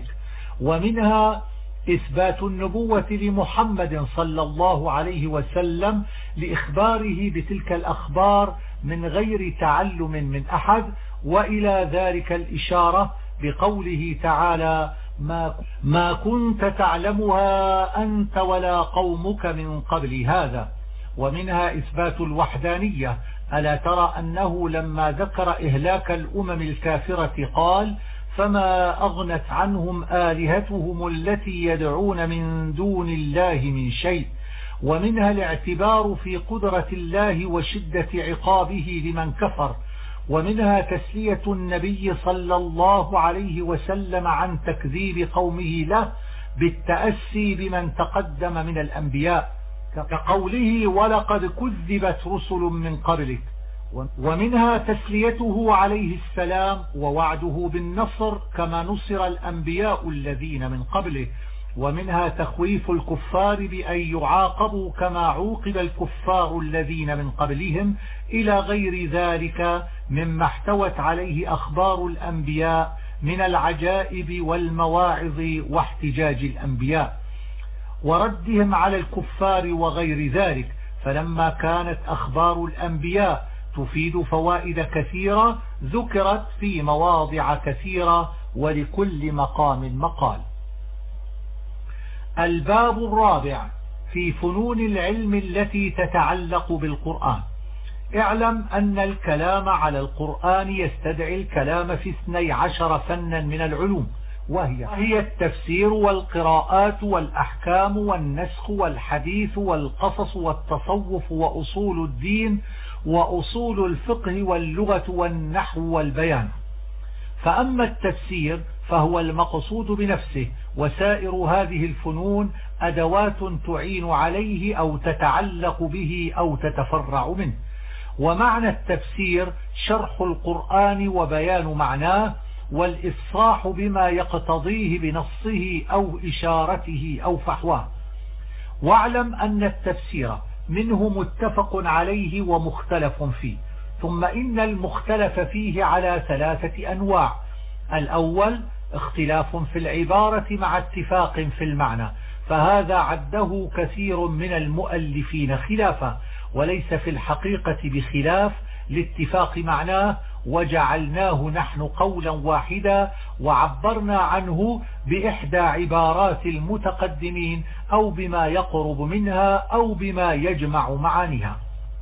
ومنها إثبات النبوة لمحمد صلى الله عليه وسلم لإخباره بتلك الأخبار من غير تعلم من أحد، وإلى ذلك الإشارة بقوله تعالى: ما كنت تعلمها أنت ولا قومك من قبل هذا. ومنها إثبات الوحدانية. ألا ترى أنه لما ذكر إهلاك الأمم الكافرة قال: فما أغنت عنهم آلهتهم التي يدعون من دون الله من شيء. ومنها الاعتبار في قدرة الله وشدة عقابه لمن كفر. ومنها تسلية النبي صلى الله عليه وسلم عن تكذيب قومه له بالتأسي بمن تقدم من الأنبياء، كقوله: ولقد كذبت رسل من قبلك. ومنها تسليته عليه السلام ووعده بالنصر كما نصر الأنبياء الذين من قبله. ومنها تخويف الكفار بأن يعاقبوا كما عوقب الكفار الذين من قبلهم، إلى غير ذلك مما احتوت عليه أخبار الأنبياء من العجائب والمواعظ واحتجاج الأنبياء وردهم على الكفار وغير ذلك. فلما كانت أخبار الأنبياء تفيد فوائد كثيرة ذكرت في مواضع كثيرة، ولكل مقام مقال. الباب الرابع في فنون العلم التي تتعلق بالقرآن. اعلم أن الكلام على القرآن يستدعي الكلام في 12 فنا من العلوم، وهي التفسير والقراءات والأحكام والنسخ والحديث والقصص والتصوف وأصول الدين وأصول الفقه واللغة والنحو والبيان. فأما التفسير فهو المقصود بنفسه، وسائر هذه الفنون أدوات تعين عليه أو تتعلق به أو تتفرع منه. ومعنى التفسير شرح القرآن وبيان معناه والإفصاح بما يقتضيه بنصه أو إشارته أو فحواه. واعلم أن التفسير منه متفق عليه ومختلف فيه، ثم إن المختلف فيه على 3 أنواع. الأول اختلاف في العبارة مع اتفاق في المعنى، فهذا عده كثير من المؤلفين خلافا، وليس في الحقيقة بخلاف لاتفاق معناه، وجعلناه نحن قولا واحدا وعبرنا عنه بإحدى عبارات المتقدمين أو بما يقرب منها أو بما يجمع معانيها.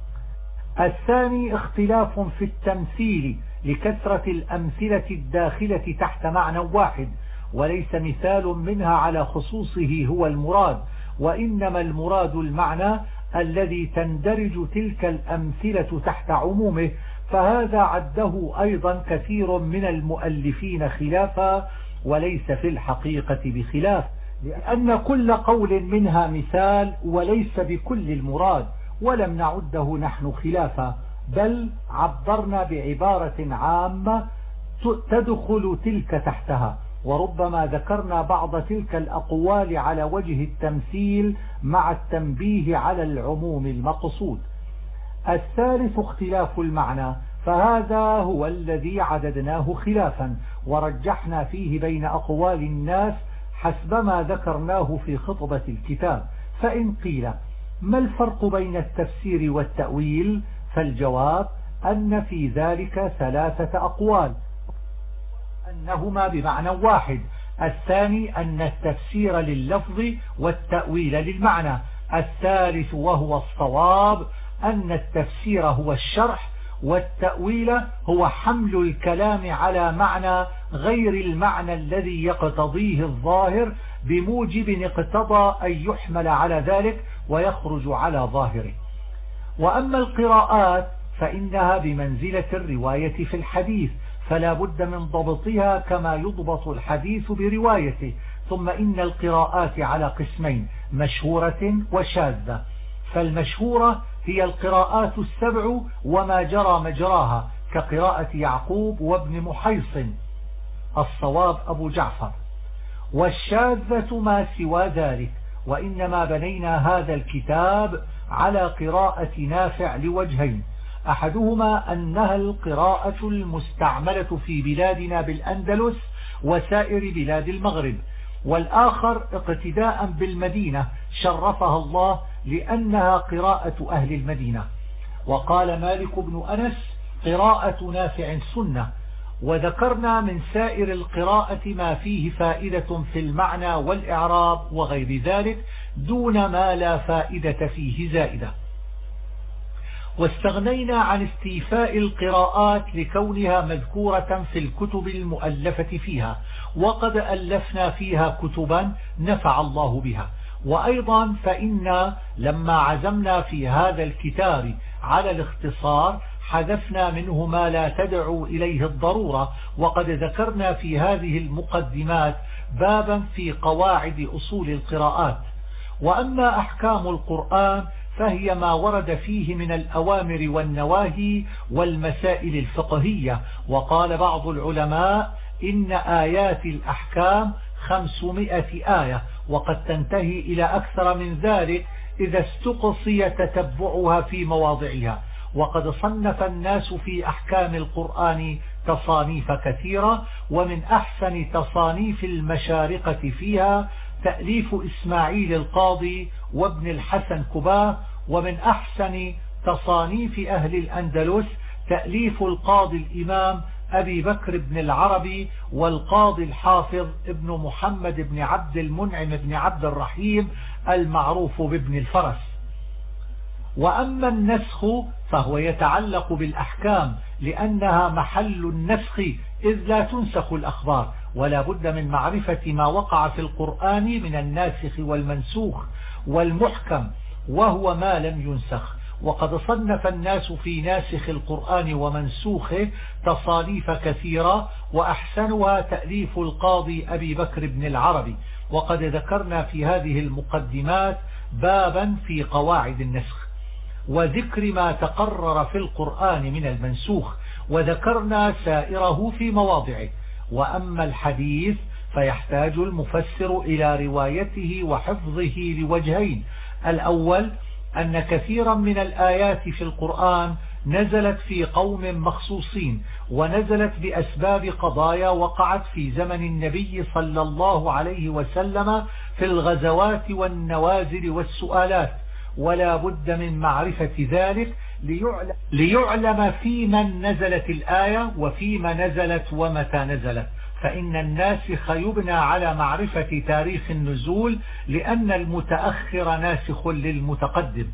الثاني اختلاف في التمثيل لكثرة الأمثلة الداخلة تحت معنى واحد، وليس مثال منها على خصوصه هو المراد، وإنما المراد المعنى الذي تندرج تلك الأمثلة تحت عمومه، فهذا عده أيضا كثير من المؤلفين خلافا، وليس في الحقيقة بخلاف، لأن كل قول منها مثال وليس بكل المراد، ولم نعده نحن خلافا، بل عبرنا بعبارة عامة تدخل تلك تحتها، وربما ذكرنا بعض تلك الأقوال على وجه التمثيل مع التنبيه على العموم المقصود. الثالث اختلاف المعنى، فهذا هو الذي عددناه خلافا ورجحنا فيه بين أقوال الناس حسب ما ذكرناه في خطبة الكتاب. فإن قيل ما الفرق بين التفسير والتأويل؟ فالجواب أن في ذلك 3 أقوال، أنهما بمعنى واحد. الثاني أن التفسير لللفظ والتأويل للمعنى. الثالث وهو الصواب أن التفسير هو الشرح، والتأويل هو حمل الكلام على معنى غير المعنى الذي يقتضيه الظاهر بموجب اقتضى أن يحمل على ذلك ويخرج على ظاهره. وأما القراءات فإنها بمنزلة الرواية في الحديث، فلا بد من ضبطها كما يضبط الحديث بروايته. ثم إن القراءات على قسمين، مشهورة وشاذة. فالمشهورة هي القراءات 7 وما جرى مجراها، كقراءة يعقوب وابن محيصن، الصواب أبو جعفر. والشاذة ما سوى ذلك، وإنما بنينا هذا الكتاب على قراءة نافع لوجهين، أحدهما أنها القراءة المستعملة في بلادنا بالأندلس وسائر بلاد المغرب، والآخر اقتداء بالمدينة شرفها الله لأنها قراءة أهل المدينة. وقال مالك بن أنس قراءة نافع سنة. وذكرنا من سائر القراءة ما فيه فائدة في المعنى والإعراب وغير ذلك دون ما لا فائدة فيه زائدة. واستغنينا عن استيفاء القراءات لكونها مذكورة في الكتب المؤلفة فيها، وقد ألفنا فيها كتبا نفع الله بها. وأيضا فإنا لما عزمنا في هذا الكتاب على الاختصار حذفنا منه ما لا تدعو إليه الضرورة، وقد ذكرنا في هذه المقدمات بابا في قواعد أصول القراءات. وأما أحكام القرآن فهي ما ورد فيه من الأوامر والنواهي والمسائل الفقهية. وقال بعض العلماء إن آيات الأحكام 500 آية، وقد تنتهي إلى أكثر من ذلك إذا استقصي تتبعها في مواضعها. وقد صنف الناس في أحكام القرآن تصانيف كثيرة، ومن أحسن تصانيف المشارقة فيها تأليف إسماعيل القاضي وابن الحسن كباه، ومن أحسن تصانيف أهل الأندلس تأليف القاضي الإمام أبي بكر بن العربي والقاضي الحافظ ابن محمد بن عبد المنعم بن عبد الرحيم المعروف بابن الفرس. وأما النسخ فهو يتعلق بالأحكام لأنها محل النسخ إذ لا تنسخ الأخبار، ولا بد من معرفة ما وقع في القرآن من الناسخ والمنسوخ والمحكم وهو ما لم ينسخ. وقد صنف الناس في ناسخ القرآن ومنسوخه تصانيف كثيرة، وأحسنها تأليف القاضي أبي بكر بن العربي. وقد ذكرنا في هذه المقدمات بابا في قواعد النسخ وذكر ما تقرر في القرآن من المنسوخ، وذكرنا سائره في مواضعه. وأما الحديث فيحتاج المفسر إلى روايته وحفظه لوجهين: الأول أن كثيرا من الآيات في القرآن نزلت في قوم مخصوصين، ونزلت بأسباب قضايا وقعت في زمن النبي صلى الله عليه وسلم في الغزوات والنوازل والسؤالات، ولا بد من معرفة ذلك ليعلم في من نزلت الآية وفيما نزلت ومتى نزلت. فإن الناسخ يبنى على معرفة تاريخ النزول، لأن المتأخر ناسخ للمتقدم.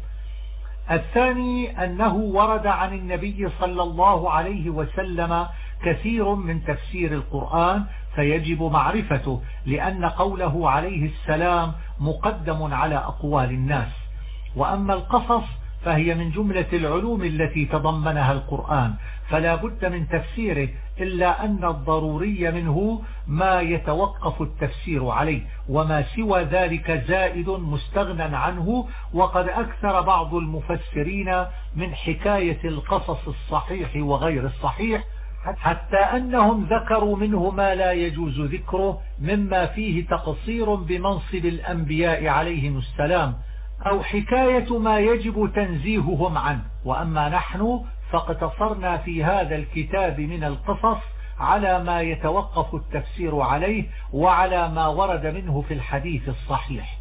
الثاني أنه ورد عن النبي صلى الله عليه وسلم كثير من تفسير القرآن، فيجب معرفته، لأن قوله عليه السلام مقدم على أقوال الناس. وأما القصص فهي من جملة العلوم التي تضمنها القرآن، فلا بد من تفسيره، إلا أن الضروري منه ما يتوقف التفسير عليه، وما سوى ذلك زائد مستغنى عنه. وقد أكثر بعض المفسرين من حكاية القصص الصحيح وغير الصحيح، حتى أنهم ذكروا منه ما لا يجوز ذكره، مما فيه تقصير بمنصب الأنبياء عليهم السلام، أو حكاية ما يجب تنزيههم عنه. وأما نحن فاقتصرنا في هذا الكتاب من القصص على ما يتوقف التفسير عليه، وعلى ما ورد منه في الحديث الصحيح.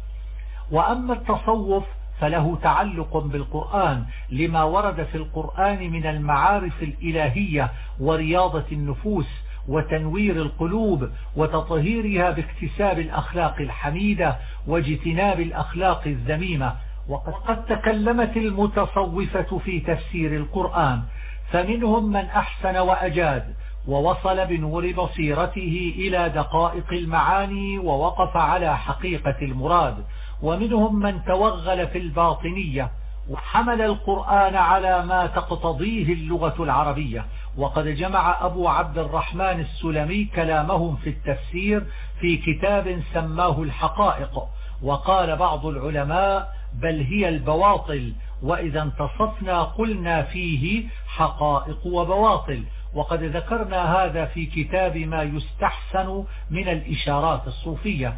وأما التصوف فله تعلق بالقرآن، لما ورد في القرآن من المعارف الإلهية ورياضة النفوس وتنوير القلوب وتطهيرها باكتساب الأخلاق الحميدة واجتناب الأخلاق الذميمة. وقد تكلمت المتصوفة في تفسير القرآن، فمنهم من أحسن وأجاد ووصل بنور بصيرته إلى دقائق المعاني ووقف على حقيقة المراد، ومنهم من توغل في الباطنية وحمل القرآن على ما تقتضيه اللغة العربية. وقد جمع أبو عبد الرحمن السلمي كلامهم في التفسير في كتاب سماه الحقائق. وقال بعض العلماء: بل هي البواطل، وإذا انتصفنا قلنا فيه حقائق وبواطل. وقد ذكرنا هذا في كتاب ما يستحسن من الإشارات الصوفية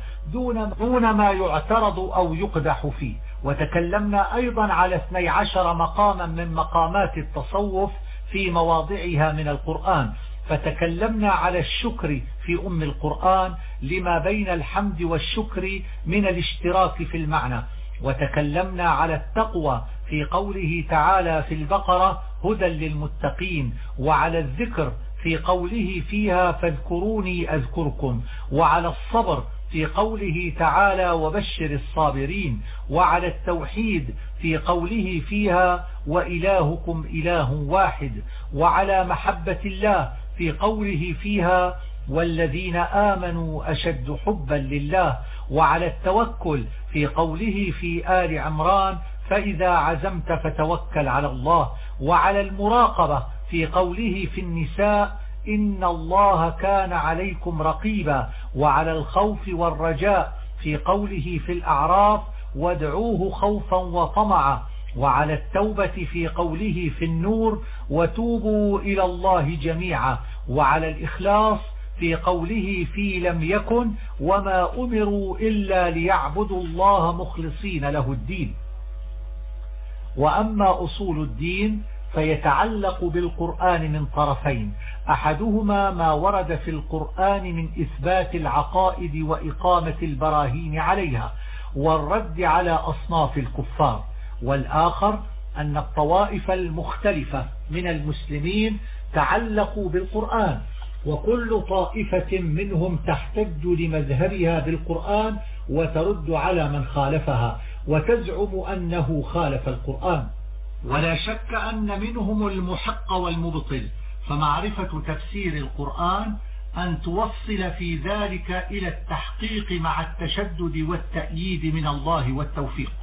دون ما يعترض أو يقدح فيه. وتكلمنا أيضا على 12 مقاما من مقامات التصوف في مواضعها من القرآن، فتكلمنا على الشكر في أم القرآن لما بين الحمد والشكر من الاشتراك في المعنى. وتكلمنا على التقوى في قوله تعالى في البقرة: هدى للمتقين، وعلى الذكر في قوله فيها: فاذكروني أذكركم، وعلى الصبر في قوله تعالى: وبشر الصابرين، وعلى التوحيد في قوله فيها: وإلهكم إله واحد، وعلى محبة الله في قوله فيها: والذين آمنوا أشد حبا لله، وعلى التوكل في قوله في آل عمران: فإذا عزمت فتوكل على الله، وعلى المراقبة في قوله في النساء: إن الله كان عليكم رقيبا، وعلى الخوف والرجاء في قوله في الأعراف: وادعوه خوفا وطمعا، وعلى التوبة في قوله في النور: وتوبوا إلى الله جميعا، وعلى الإخلاص في قوله في لم يكن: وما أمروا إلا ليعبدوا الله مخلصين له الدين. وأما أصول الدين فيتعلق بالقرآن من طرفين: أحدهما ما ورد في القرآن من إثبات العقائد وإقامة البراهين عليها والرد على أصناف الكفار، والآخر أن الطوائف المختلفة من المسلمين تعلقوا بالقرآن، وكل طائفة منهم تحتج لمذهبها بالقرآن وترد على من خالفها وتزعم أنه خالف القرآن. ولا شك أن منهم المحق والمبطل، فمعرفة تفسير القرآن أن توصل في ذلك إلى التحقيق مع التشدد والتأييد من الله والتوفيق.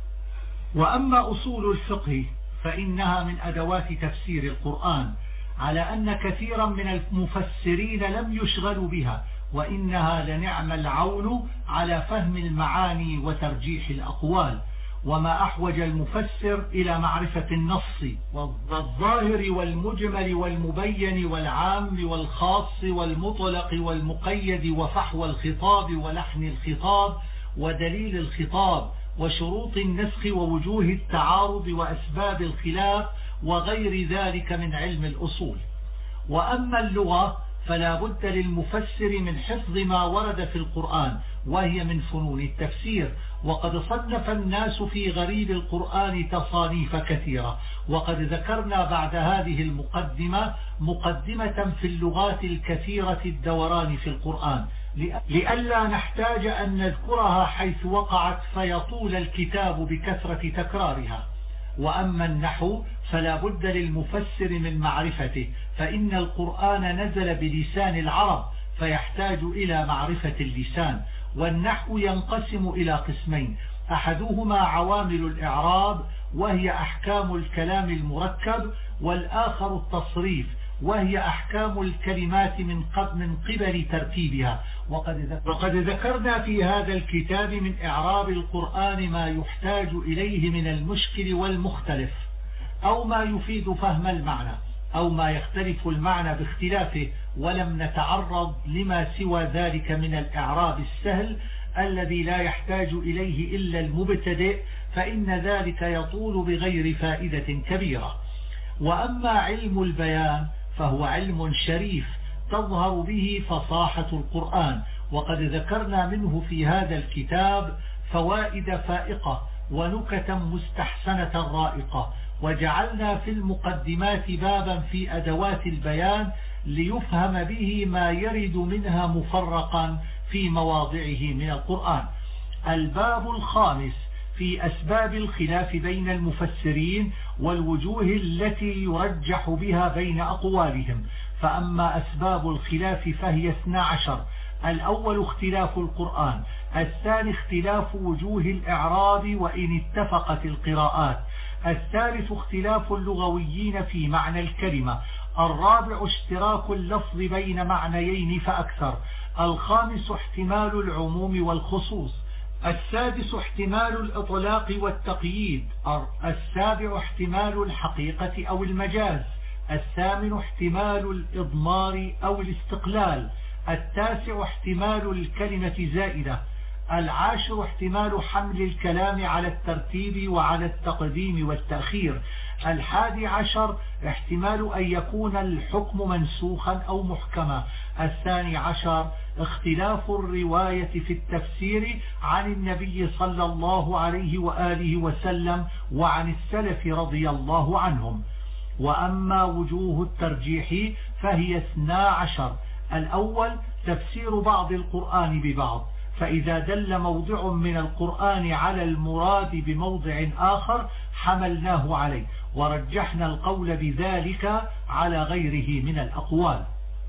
وأما أصول الفقه فإنها من أدوات تفسير القرآن، على أن كثيرا من المفسرين لم يشغلوا بها، وإنها لنعم العون على فهم المعاني وترجيح الأقوال. وما أحوج المفسر إلى معرفة النص والظاهر والمجمل والمبين والعام والخاص والمطلق والمقيد وفحوى الخطاب ولحن الخطاب ودليل الخطاب وشروط النسخ ووجوه التعارض وأسباب الخلاف وغير ذلك من علم الأصول. وأما اللغة فلا بد للمفسر من حفظ ما ورد في القرآن، وهي من فنون التفسير. وقد صنف الناس في غريب القرآن تصانيف كثيرة، وقد ذكرنا بعد هذه المقدمة مقدمة في اللغات الكثيرة الدوران في القرآن، لئلا نحتاج أن نذكرها حيث وقعت فيطول الكتاب بكثرة تكرارها. وأما النحو فلا بد للمفسر من معرفته، فإن القرآن نزل بلسان العرب فيحتاج إلى معرفة اللسان. والنحو ينقسم إلى قسمين: أحدهما عوامل الإعراب وهي أحكام الكلام المركب، والآخر التصريف وهي أحكام الكلمات من قبل ترتيبها. وقد ذكرنا في هذا الكتاب من إعراب القرآن ما يحتاج إليه من المشكل والمختلف، أو ما يفيد فهم المعنى، أو ما يختلف المعنى باختلافه، ولم نتعرض لما سوى ذلك من الإعراب السهل الذي لا يحتاج إليه إلا المبتدئ، فإن ذلك يطول بغير فائدة كبيرة. وأما علم البيان فهو علم شريف تظهر به فصاحة القرآن، وقد ذكرنا منه في هذا الكتاب فوائد فائقة ونكتا مستحسنة رائقة، وجعلنا في المقدمات بابا في أدوات البيان ليفهم به ما يرد منها مفرقا في مواضعه من القرآن. الباب الخامس في أسباب الخلاف بين المفسرين والوجوه التي يرجح بها بين أقوالهم. فأما أسباب الخلاف فهي 12: الأول اختلاف القرآن، الثاني اختلاف وجوه الإعراب وإن اتفقت القراءات، الثالث اختلاف اللغويين في معنى الكلمة، الرابع اشتراك اللفظ بين معنيين فأكثر، الخامس احتمال العموم والخصوص، السادس احتمال الإطلاق والتقييد، السابع احتمال الحقيقة أو المجاز، الثامن احتمال الإضمار أو الاستقلال، التاسع احتمال الكلمة زائدة، العاشر احتمال حمل الكلام على الترتيب وعلى التقديم والتأخير، 11 احتمال أن يكون الحكم منسوخا أو محكما، 12 اختلاف الرواية في التفسير عن النبي صلى الله عليه وآله وسلم وعن السلف رضي الله عنهم. وأما وجوه الترجيح فهي 12: الأول تفسير بعض القرآن ببعض، فإذا دل موضع من القرآن على المراد بموضع آخر حملناه عليه ورجحنا القول بذلك على غيره من الأقوال.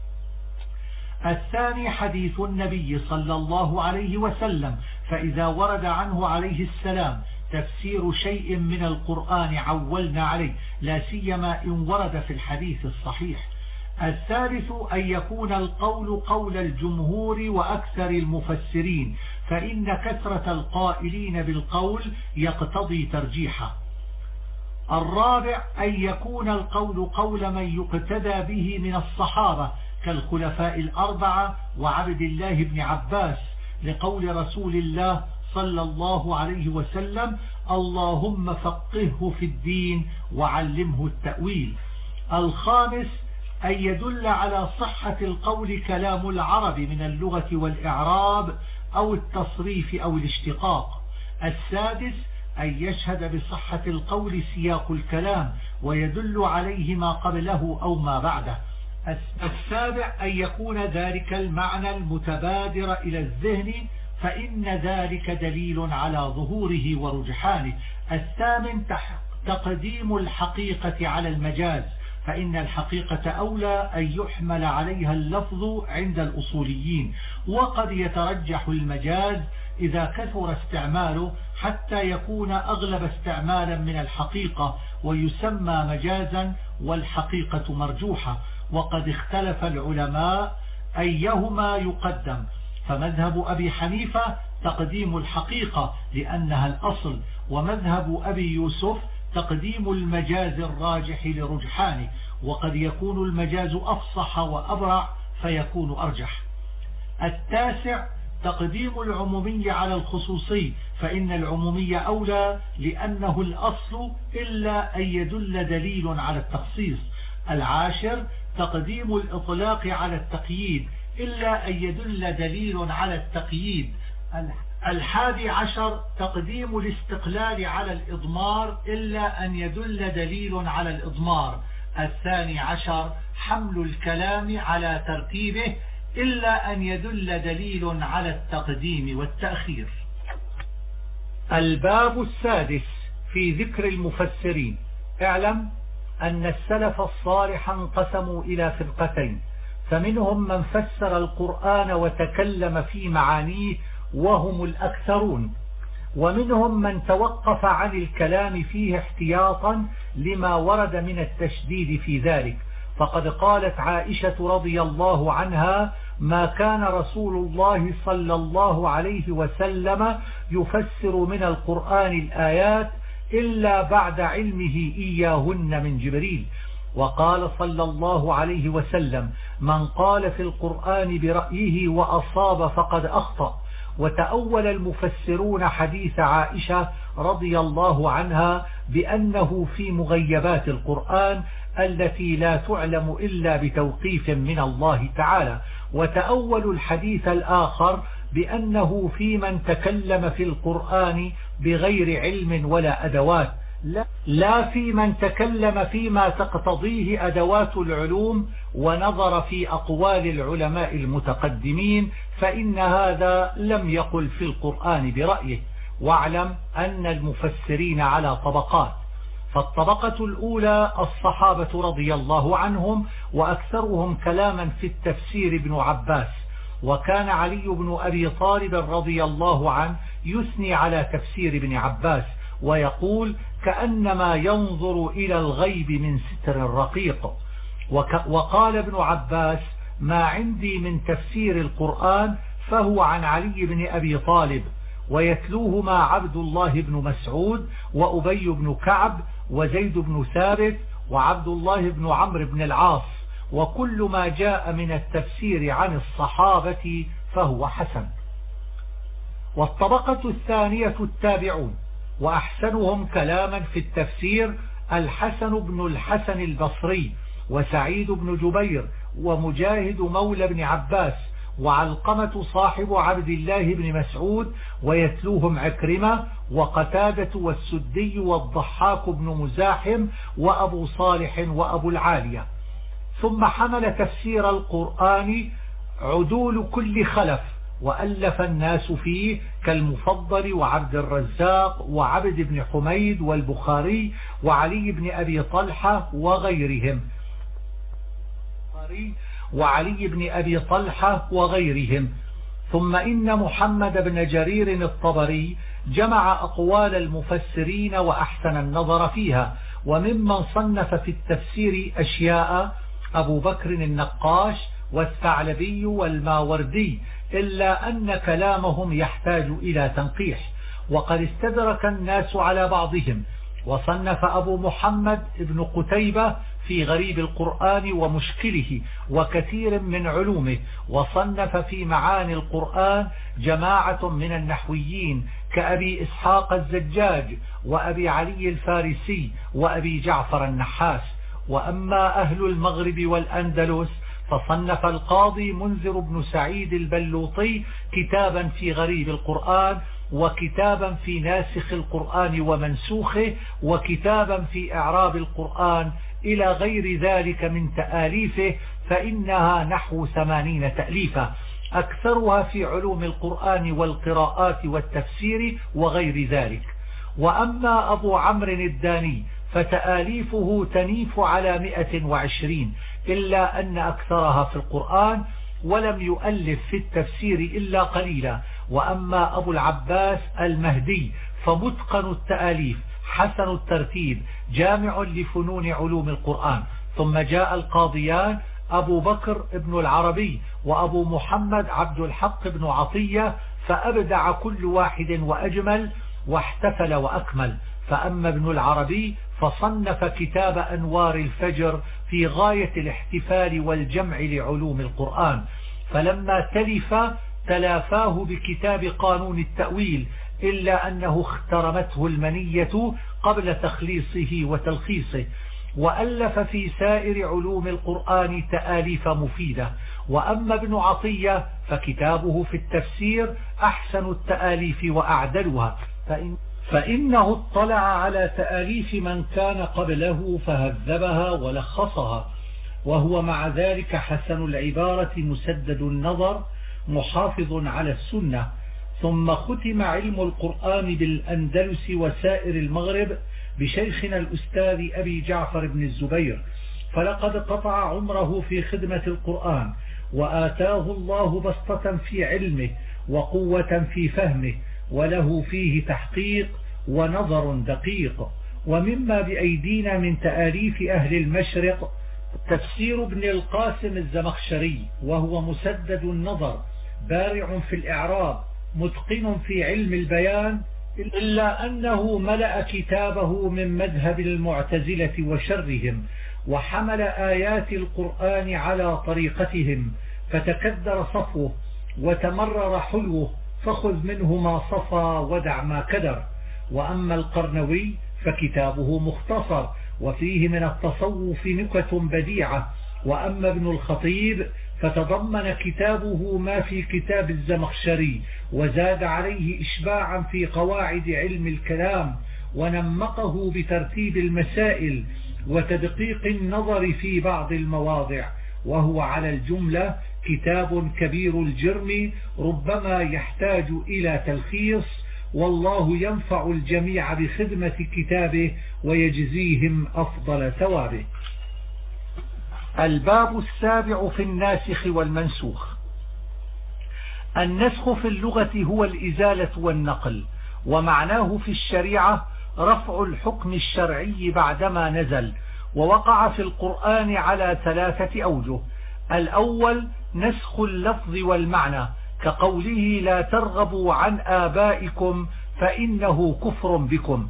الثاني حديث النبي صلى الله عليه وسلم، فإذا ورد عنه عليه السلام تفسير شيء من القرآن عولنا عليه، لا سيما إن ورد في الحديث الصحيح. الثالث أن يكون القول قول الجمهور وأكثر المفسرين، فإن كثرة القائلين بالقول يقتضي ترجيحه. الرابع أن يكون القول قول من يقتدى به من الصحابة كالخلفاء الأربعة وعبد الله بن عباس، لقول رسول الله صلى الله عليه وسلم: اللهم فقهه في الدين وعلمه التأويل. الخامس أن يدل على صحة القول كلام العرب من اللغة والإعراب أو التصريف أو الاشتقاق. السادس أن يشهد بصحة القول سياق الكلام ويدل عليه ما قبله أو ما بعده. السابع أن يكون ذلك المعنى المتبادر إلى الذهن، فإن ذلك دليل على ظهوره ورجحانه. الثامن تقديم الحقيقة على المجاز، فإن الحقيقة أولى أن يحمل عليها اللفظ عند الأصوليين، وقد يترجح المجاز إذا كثر استعماله حتى يكون أغلب استعمالا من الحقيقة ويسمى مجازا، والحقيقة مرجوحة. وقد اختلف العلماء أيهما يقدم، فمذهب أبي حنيفة تقديم الحقيقة لأنها الأصل، ومذهب أبي يوسف تقديم المجاز الراجح لرجحانه، وقد يكون المجاز أفصح وأبرع فيكون أرجح. التاسع تقديم العمومي على الخصوصي، فإن العمومي أولى لأنه الأصل إلا أن يدل دليل على التخصيص. العاشر تقديم الإطلاق على التقييد إلا أن يدل دليل على التقييد. الحادي عشر تقديم الاستقلال على الإضمار إلا أن يدل دليل على الإضمار. الثاني عشر حمل الكلام على ترتيبه إلا أن يدل دليل على التقديم والتأخير. الباب السادس في ذكر المفسرين. اعلم أن السلف الصالح انقسموا إلى فرقتين، فمنهم من فسر القرآن وتكلم في معانيه وهم الأكثرون، ومنهم من توقف عن الكلام فيه احتياطا لما ورد من التشديد في ذلك. فقد قالت عائشة رضي الله عنها: ما كان رسول الله صلى الله عليه وسلم يفسر من القرآن الآيات إلا بعد علمه إياهن من جبريل. وقال صلى الله عليه وسلم: من قال في القرآن برأيه وأصاب فقد أخطأ. وتأول المفسرون حديث عائشة رضي الله عنها بأنه في مغيبات القرآن التي لا تعلم إلا بتوقيف من الله تعالى، وتأول الحديث الآخر بأنه في من تكلم في القرآن بغير علم ولا أدوات، لا في من تكلم فيما تقتضيه أدوات العلوم ونظر في أقوال العلماء المتقدمين، فإن هذا لم يقل في القرآن برأيه. واعلم أن المفسرين على طبقات، فالطبقة الأولى الصحابة رضي الله عنهم، وأكثرهم كلاما في التفسير ابن عباس، وكان علي بن أبي طالب رضي الله عنه يثني على تفسير ابن عباس ويقول: كأنما ينظر إلى الغيب من ستر الرقيق. وقال ابن عباس: ما عندي من تفسير القرآن فهو عن علي بن أبي طالب، ويتلوهما عبد الله بن مسعود وأبي بن كعب وزيد بن ثابت وعبد الله بن عمرو بن العاص، وكل ما جاء من التفسير عن الصحابة فهو حسن. والطبقة الثانية التابعون، وأحسنهم كلاما في التفسير الحسن بن الحسن البصري وسعيد بن جبير ومجاهد مولى بن عباس وعلقمة صاحب عبد الله بن مسعود، ويتلوهم عكرمة وقتادة والسدي والضحاك بن مزاحم وأبو صالح وأبو العالية. ثم حمل تفسير القرآن عدول كل خلف، وألف الناس فيه كالمفضل وعبد الرزاق وعبد بن حميد والبخاري وعلي بن أبي طلحة وغيرهم. ثم إن محمد بن جرير الطبري جمع أقوال المفسرين وأحسن النظر فيها، وممن صنف في التفسير أشياء أبو بكر النقاش والثعلبي والماوردي، إلا أن كلامهم يحتاج إلى تنقيح، وقد استدرك الناس على بعضهم. وصنف أبو محمد ابن قتيبة في غريب القرآن ومشكله وكثير من علومه، وصنف في معاني القرآن جماعة من النحويين كأبي إسحاق الزجاج وأبي علي الفارسي وأبي جعفر النحاس. وأما أهل المغرب والأندلس فصنف القاضي منذر بن سعيد البلوطي كتابا في غريب القرآن، وكتابا في ناسخ القرآن ومنسوخه، وكتابا في إعراب القرآن، إلى غير ذلك من تآليفه، فإنها نحو 80 تأليفا، أكثرها في علوم القرآن والقراءات والتفسير وغير ذلك. وأما أبو عمرو الداني فتآليفه تنيف على 120 إلا أن أكثرها في القرآن، ولم يؤلف في التفسير إلا قليلا. وأما أبو العباس المهدي فمتقن التآليف حسن الترتيب جامع لفنون علوم القرآن. ثم جاء القاضيان أبو بكر ابن العربي وأبو محمد عبد الحق بن عطية، فأبدع كل واحد وأجمل واحتفل وأكمل. فأما ابن العربي فصنف كتاب أنوار الفجر في غاية الاحتفال والجمع لعلوم القرآن، فلما تلف تلافاه بكتاب قانون التأويل، إلا أنه اخترمته المنية قبل تخليصه وتلخيصه. وألف في سائر علوم القرآن تآليف مفيدة. وأما ابن عطية فكتابه في التفسير أحسن التآليف وأعدلها، فإنه اطلع على تآليف من كان قبله فهذبها ولخصها، وهو مع ذلك حسن العبارة مسدد النظر محافظ على السنة. ثم ختم علم القرآن بالأندلس وسائر المغرب بشيخنا الأستاذ أبي جعفر بن الزبير، فلقد قطع عمره في خدمة القرآن، وآتاه الله بسطة في علمه وقوة في فهمه، وله فيه تحقيق ونظر دقيق. ومما بأيدينا من تآليف أهل المشرق تفسير ابن القاسم الزمخشري، وهو مسدد النظر بارع في الإعراب متقن في علم البيان، إلا أنه ملأ كتابه من مذهب المعتزلة وشرهم، وحمل آيات القرآن على طريقتهم، فتكدر صفوه وتمرر حلوه، فخذ منه ما صفى ودع ما كدر. وأما القرنوي فكتابه مختصر وفيه من التصوف نكت بديعة. وأما ابن الخطيب فتضمن كتابه ما في كتاب الزمخشري، وزاد عليه إشباعا في قواعد علم الكلام، ونمقه بترتيب المسائل وتدقيق النظر في بعض المواضع. وهو على الجملة كتاب كبير الجرم ربما يحتاج إلى تلخيص، والله ينفع الجميع بخدمة كتابه ويجزيهم أفضل ثوابه. الباب السابع في الناسخ والمنسوخ. النسخ في اللغة هو الإزالة والنقل، ومعناه في الشريعة رفع الحكم الشرعي بعدما نزل. ووقع في القرآن على 3 أوجه. الأول نسخ اللفظ والمعنى، كقوله لا ترغبوا عن آبائكم فإنه كفر بكم.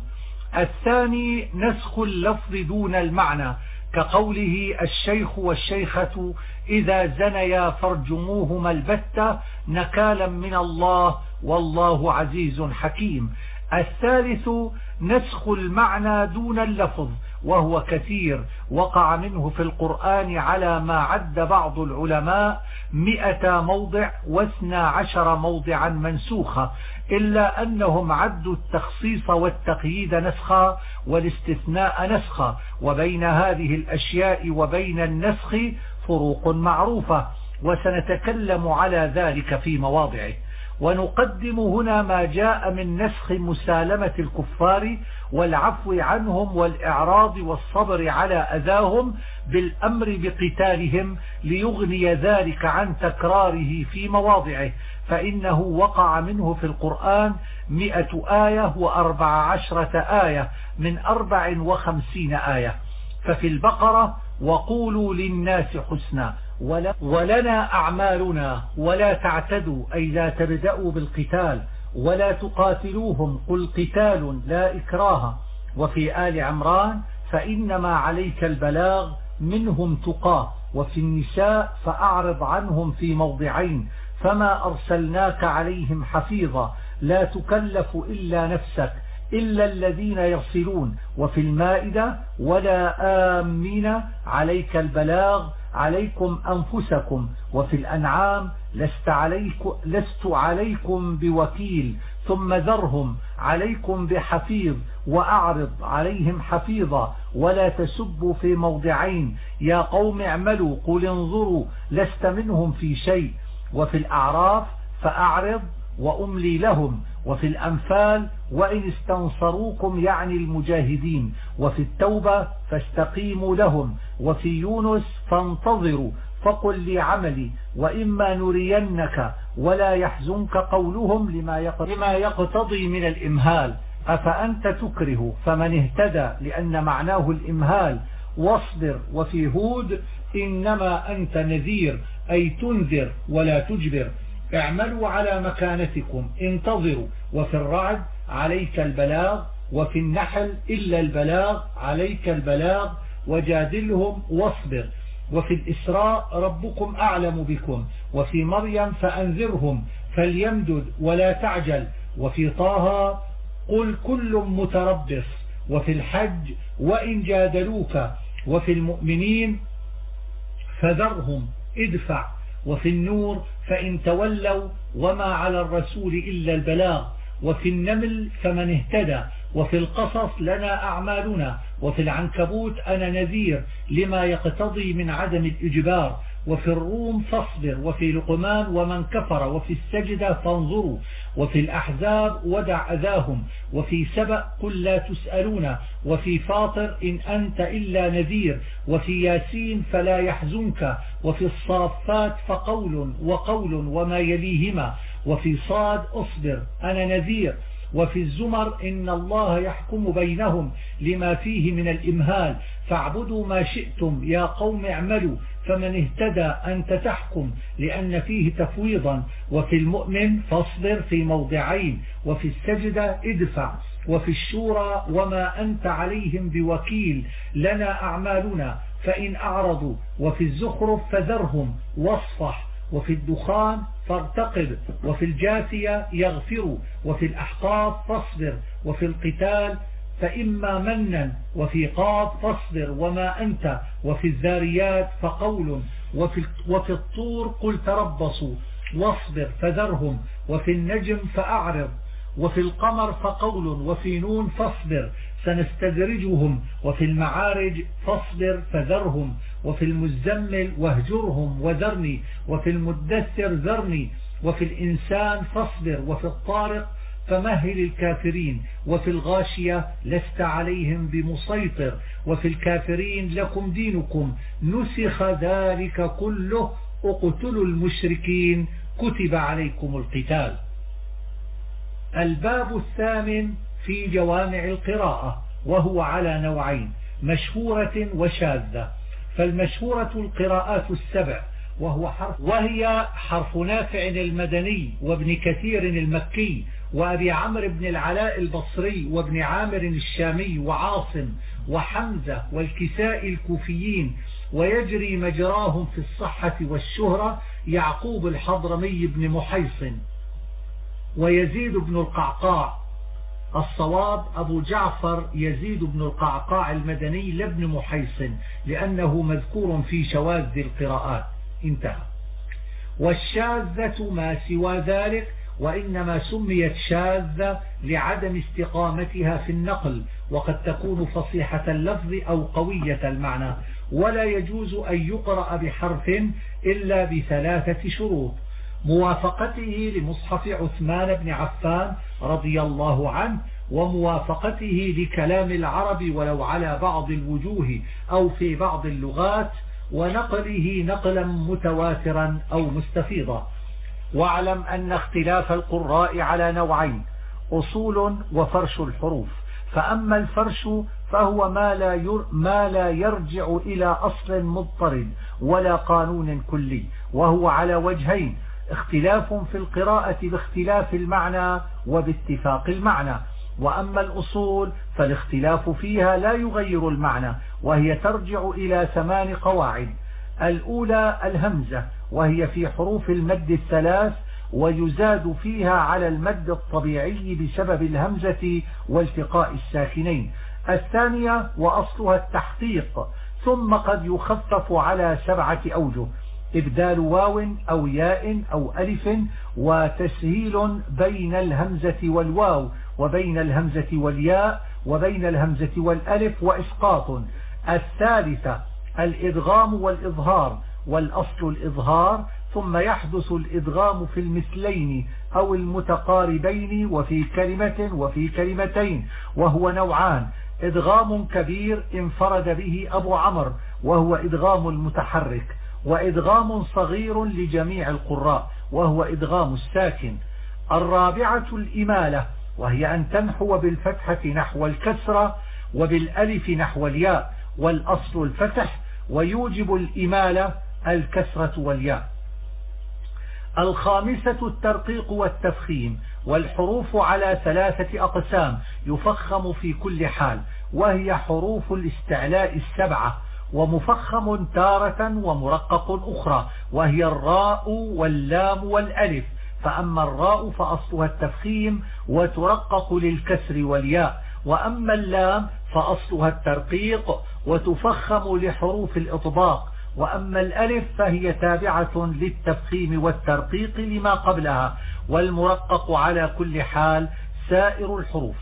الثاني نسخ اللفظ دون المعنى، كقوله الشيخ والشيخة إذا زنيا فارجموهما البتة نكالا من الله والله عزيز حكيم. الثالث نسخ المعنى دون اللفظ، وهو كثير، وقع منه في القرآن على ما عد بعض العلماء 100 موضع و12 موضعا منسوخة، إلا أنهم عدوا التخصيص والتقييد نسخا والاستثناء نسخا. وبين هذه الأشياء وبين النسخ فروق معروفة، وسنتكلم على ذلك في مواضعه. ونقدم هنا ما جاء من نسخ مسالمة الكفار والعفو عنهم والإعراض والصبر على أذاهم بالأمر بقتالهم، ليغني ذلك عن تكراره في مواضعه، فإنه وقع منه في القرآن 100 آية و14 آية من 54 آية. ففي البقرة وقولوا للناس حسنا ولنا أعمالنا ولا تعتدوا أي لا تبدأوا بالقتال ولا تقاتلوهم قل قتال لا إكراه. وفي آل عمران فإنما عليك البلاغ منهم تقاه. وفي النساء فأعرض عنهم في موضعين فما أرسلناك عليهم حفيظا لا تكلف إلا نفسك إلا الذين يصلون. وفي المائدة ولا آمين عليك البلاغ عليكم أنفسكم. وفي الأنعام لست عليكم بوكيل ثم ذرهم عليكم بحفيظ وأعرض عليهم حفيظا ولا تسبوا في موضعين يا قوم اعملوا قل انظروا لست منهم في شيء. وفي الأعراف فأعرض وأملي لهم. وفي الأنفال وإن استنصروكم يعني المجاهدين، وفي التوبة فاستقيموا لهم، وفي يونس فانتظروا فقل لي عملي وإما نرينك ولا يحزنك قولهم لما يقتضي من الإمهال. أفأنت تكره فمن اهتدى لأن معناه الإمهال واصبر. وفي هود إنما أنت نذير أي تنذر ولا تجبر. اعملوا على مكانتكم انتظروا. وفي الرعد عليك البلاغ. وفي النحل إلا البلاغ عليك البلاغ وجادلهم واصبر. وفي الإسراء ربكم أعلم بكم. وفي مريم فأنذرهم فليمدد ولا تعجل. وفي طه قل كل متربص. وفي الحج وإن جادلوك. وفي المؤمنين فذرهم ادفع. وفي النور فإن تولوا وما على الرسول إلا البلاغ. وفي النمل فمن اهتدى. وفي القصص لنا أعمالنا. وفي العنكبوت أنا نذير لما يقتضي من عدم الإجبار. وفي الروم فاصبر. وفي لقمان ومن كفر. وفي السجدة فانظروا. وفي الأحزاب ودع أذاهم. وفي سبأ قل لا تسألون. وفي فاطر إن أنت إلا نذير. وفي ياسين فلا يحزنك. وفي الصافات فقول وقول وما يليهما. وفي صاد أصبر أنا نذير. وفي الزمر إن الله يحكم بينهم لما فيه من الإمهال فاعبدوا ما شئتم يا قوم اعملوا فمن اهتدى أنت تحكم لأن فيه تفويضا. وفي المؤمن فاصبر في موضعين. وفي السجدة ادفع. وفي الشورى وما أنت عليهم بوكيل لنا أعمالنا فإن أعرضوا. وفي الزخرف فذرهم واصفح. وفي الدخان فارتقب. وفي الجاثية يغفروا. وفي الأحقاف فاصبر. وفي القتال فإما منا. وفي قاف فاصبر وما أنت. وفي الذاريات فقول. وفي الطور قل تربصوا واصبر فذرهم. وفي النجم فأعرض. وفي القمر فقول. وفي نون فاصبر سنستدرجهم. وفي المعارج فاصبر فذرهم. وفي المزمل واهجرهم وذرني. وفي المدثر ذرني. وفي الإنسان فاصبر. وفي الطارق فمهل الكافرين. وفي الغاشية لست عليهم بمسيطر. وفي الكافرين لكم دينكم نسخ ذلك كله اقتلوا المشركين كتب عليكم القتال. الباب الثامن في جوامع القراءة وهو على نوعين مشهورة وشاذة. فالمشهورة القراءات السبع وهي حرف نافع المدني وابن كثير المكي وأبي عمرو بن العلاء البصري وابن عامر الشامي وعاصم وحمزة والكساء الكوفيين ويجري مجراهم في الصحة والشهرة يعقوب الحضرمي بن محيصن ويزيد بن القعقاع. الصواب أبو جعفر يزيد بن القعقاع المدني لابن محيصن لأنه مذكور في شواذ القراءات. انتهى. والشاذة ما سوى ذلك وإنما سميت شاذة لعدم استقامتها في النقل وقد تكون فصيحة اللفظ أو قوية المعنى ولا يجوز أن يقرأ بحرف إلا بثلاثة شروط: موافقته لمصحف عثمان بن عفان رضي الله عنه وموافقته لكلام العرب ولو على بعض الوجوه أو في بعض اللغات ونقله نقلا متواترا أو مستفيضا. واعلم أن اختلاف القراء على نوعين: أصول وفرش الحروف. فأما الفرش فهو ما لا يرجع إلى أصل مضطرد ولا قانون كلي، وهو على وجهين: اختلاف في القراءة باختلاف المعنى وباتفاق المعنى. وأما الأصول فالاختلاف فيها لا يغير المعنى، وهي ترجع إلى 8 قواعد. الأولى الهمزة، وهي في حروف المد الثلاث ويزاد فيها على المد الطبيعي بسبب الهمزة والتقاء الساكنين. الثانية وأصلها التحقيق، ثم قد يخفف على 7 أوجه: إبدال واو أو ياء أو ألف، وتسهيل بين الهمزة والواو وبين الهمزة والياء وبين الهمزة والألف، وإسقاط. الثالثة الإدغام والإظهار، والأصل الإظهار ثم يحدث الإدغام في المثلين أو المتقاربين وفي كلمة وفي كلمتين، وهو نوعان: إدغام كبير انفرد به أبو عمرو وهو إدغام المتحرك، وإدغام صغير لجميع القراء وهو إدغام الساكن. الرابعة الإمالة، وهي أن تنحو بالفتحة نحو الكسرة وبالألف نحو الياء، والأصل الفتح، ويوجب الإمالة الكسرة والياء. الخامسة الترقيق والتفخيم، والحروف على 3 أقسام يفخم في كل حال، وهي حروف الاستعلاء 7، ومفخم تارة ومرقق أخرى، وهي الراء واللام والألف. فأما الراء فأصلها التفخيم وترقق للكسر والياء، وأما اللام فأصلها الترقيق وتفخم لحروف الإطباق، وأما الألف فهي تابعة للتفخيم والترقيق لما قبلها، والمرقق على كل حال سائر الحروف.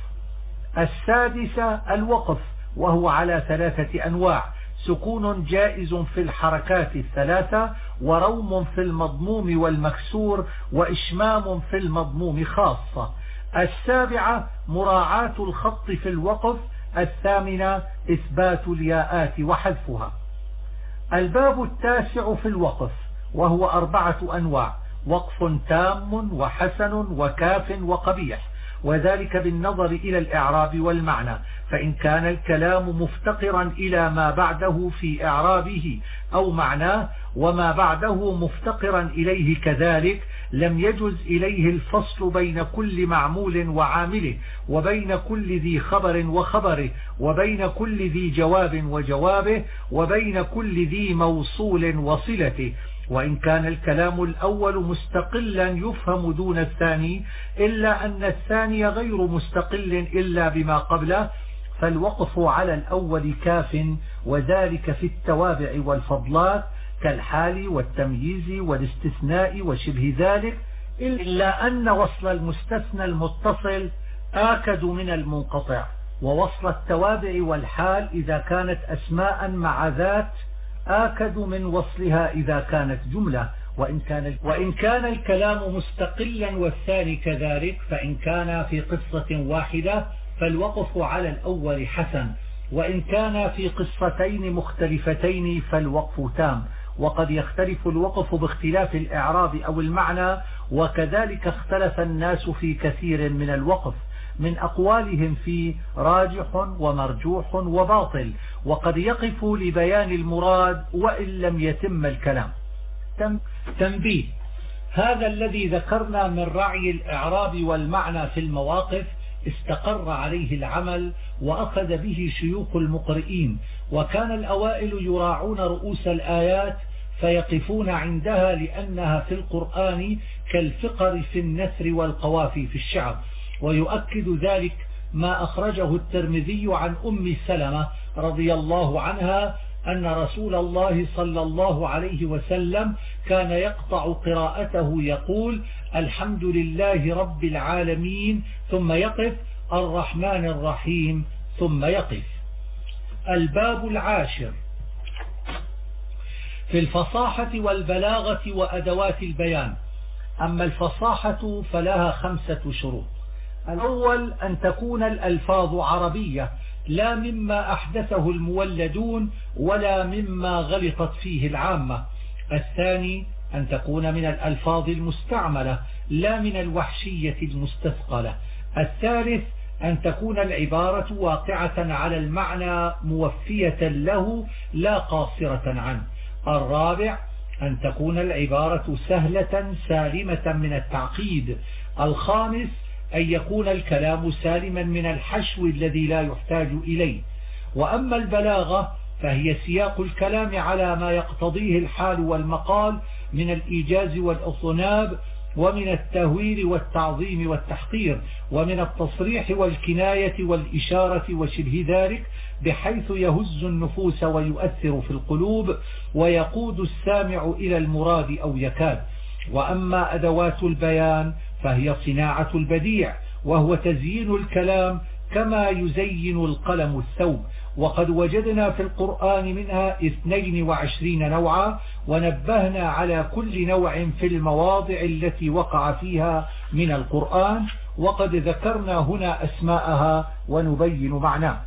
السادسة الوقف، وهو على 3 أنواع: سكون جائز في الحركات 3، وروم في المضموم والمكسور، وإشمام في المضموم خاصة. السابعة مراعاة الخط في الوقف. الثامنة إثبات الياءات وحذفها. الباب التاسع في الوقف، وهو 4 أنواع: وقف تام وحسن وكاف وقبيح، وذلك بالنظر إلى الإعراب والمعنى، فإن كان الكلام مفتقرا إلى ما بعده في إعرابه أو معناه وما بعده مفتقرا إليه كذلك، لم يجز إليه الفصل بين كل معمول وعامله، وبين كل ذي خبر وخبره، وبين كل ذي جواب وجوابه، وبين كل ذي موصول وصلته. وإن كان الكلام الأول مستقلا يفهم دون الثاني، إلا أن الثاني غير مستقل إلا بما قبله، فالوقف على الأول كاف، وذلك في التوابع والفضلات كالحال والتمييز والاستثناء وشبه ذلك، إلا أن وصل المستثنى المتصل آكد من المنقطع، ووصل التوابع والحال إذا كانت أسماء مع ذات آكد من وصلها إذا كانت جملة. وإن كان الكلام مستقلا والثاني كذلك، فإن كان في قصة واحدة فالوقف على الأول حسن، وإن كان في قصتين مختلفتين فالوقف تام. وقد يختلف الوقف باختلاف الإعراب أو المعنى، وكذلك اختلف الناس في كثير من الوقف، من أقوالهم في راجح ومرجوح وباطل، وقد يقف لبيان المراد وإن لم يتم الكلام. تنبيه: هذا الذي ذكرنا من رعي الإعراب والمعنى في المواقف استقر عليه العمل وأخذ به شيوخ المقرئين، وكان الأوائل يراعون رؤوس الآيات فيقفون عندها لأنها في القرآن كالفقر في النثر والقوافي في الشعر. ويؤكد ذلك ما أخرجه الترمذي عن أم سلمة رضي الله عنها أن رسول الله صلى الله عليه وسلم كان يقطع قراءته يقول: الحمد لله رب العالمين، ثم يقف: الرحمن الرحيم، ثم يقف. الباب العاشر في الفصاحة والبلاغة وأدوات البيان. أما الفصاحة فلها 5 شروط: الأول أن تكون الألفاظ عربية، لا مما أحدثه المولدون ولا مما غلطت فيه العامة. الثاني أن تكون من الألفاظ المستعملة لا من الوحشية المستثقلة. الثالث أن تكون العبارة واقعة على المعنى موفية له لا قاصرة عنه. الرابع أن تكون العبارة سهلة سالمة من التعقيد. الخامس أن يكون الكلام سالما من الحشو الذي لا يحتاج إليه. وأما البلاغة فهي سياق الكلام على ما يقتضيه الحال والمقال من الإيجاز والإطناب، ومن التهويل والتعظيم والتحقير، ومن التصريح والكناية والإشارة وشبه ذلك، بحيث يهز النفوس ويؤثر في القلوب ويقود السامع إلى المراد أو يكاد. وأما أدوات البيان فهي صناعة البديع، وهو تزيين الكلام كما يزين القلم الثوب، وقد وجدنا في القرآن منها 22 نوعا، ونبهنا على كل نوع في المواضع التي وقع فيها من القرآن، وقد ذكرنا هنا أسماءها ونبين معناه.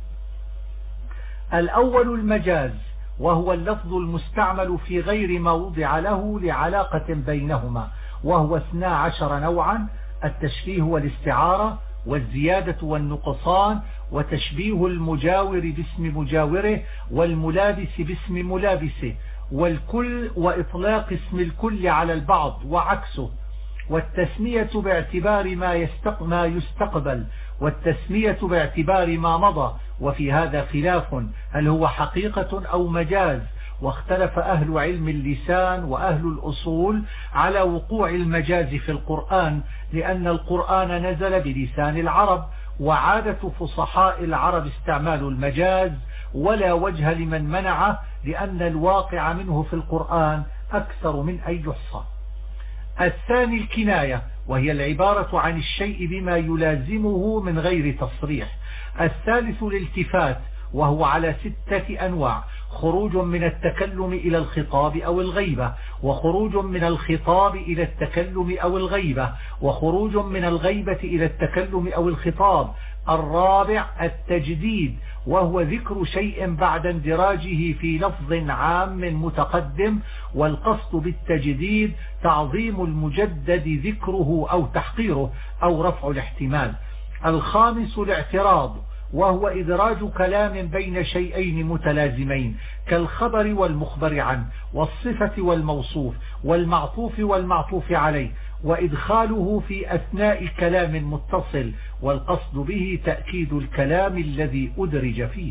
الأول المجاز، وهو اللفظ المستعمل في غير ما وضع له لعلاقة بينهما، وهو 12 نوعا: التشبيه والاستعارة، والزيادة والنقصان، وتشبيه المجاور باسم مجاوره، والملابس باسم ملابسه، والكل، وإطلاق اسم الكل على البعض وعكسه، والتسمية باعتبار ما يستقبل، والتسمية باعتبار ما مضى. وفي هذا خلاف، هل هو حقيقة أو مجاز؟ واختلف أهل علم اللسان وأهل الأصول على وقوع المجاز في القرآن، لأن القرآن نزل بلسان العرب، وعادة فصحاء العرب استعمال المجاز، ولا وجه لمن منعه، لأن الواقع منه في القرآن أكثر من أن يحصى. الثاني الكناية، وهي العبارة عن الشيء بما يلازمه من غير تصريح. الثالث الالتفات، وهو على 6 أنواع: خروج من التكلم إلى الخطاب أو الغيبة، وخروج من الخطاب إلى التكلم أو الغيبة، وخروج من الغيبة إلى التكلم أو الخطاب. الرابع التجديد، وهو ذكر شيء بعد اندراجه في لفظ عام متقدم، والقصد بالتجديد تعظيم المجدد ذكره أو تحقيره أو رفع الاحتمال. الخامس الاعتراض، وهو إدراج كلام بين شيئين متلازمين كالخبر والمخبر عنه، والصفة والموصوف، والمعطوف والمعطوف عليه، وإدخاله في أثناء كلام متصل، والقصد به تأكيد الكلام الذي أدرج فيه.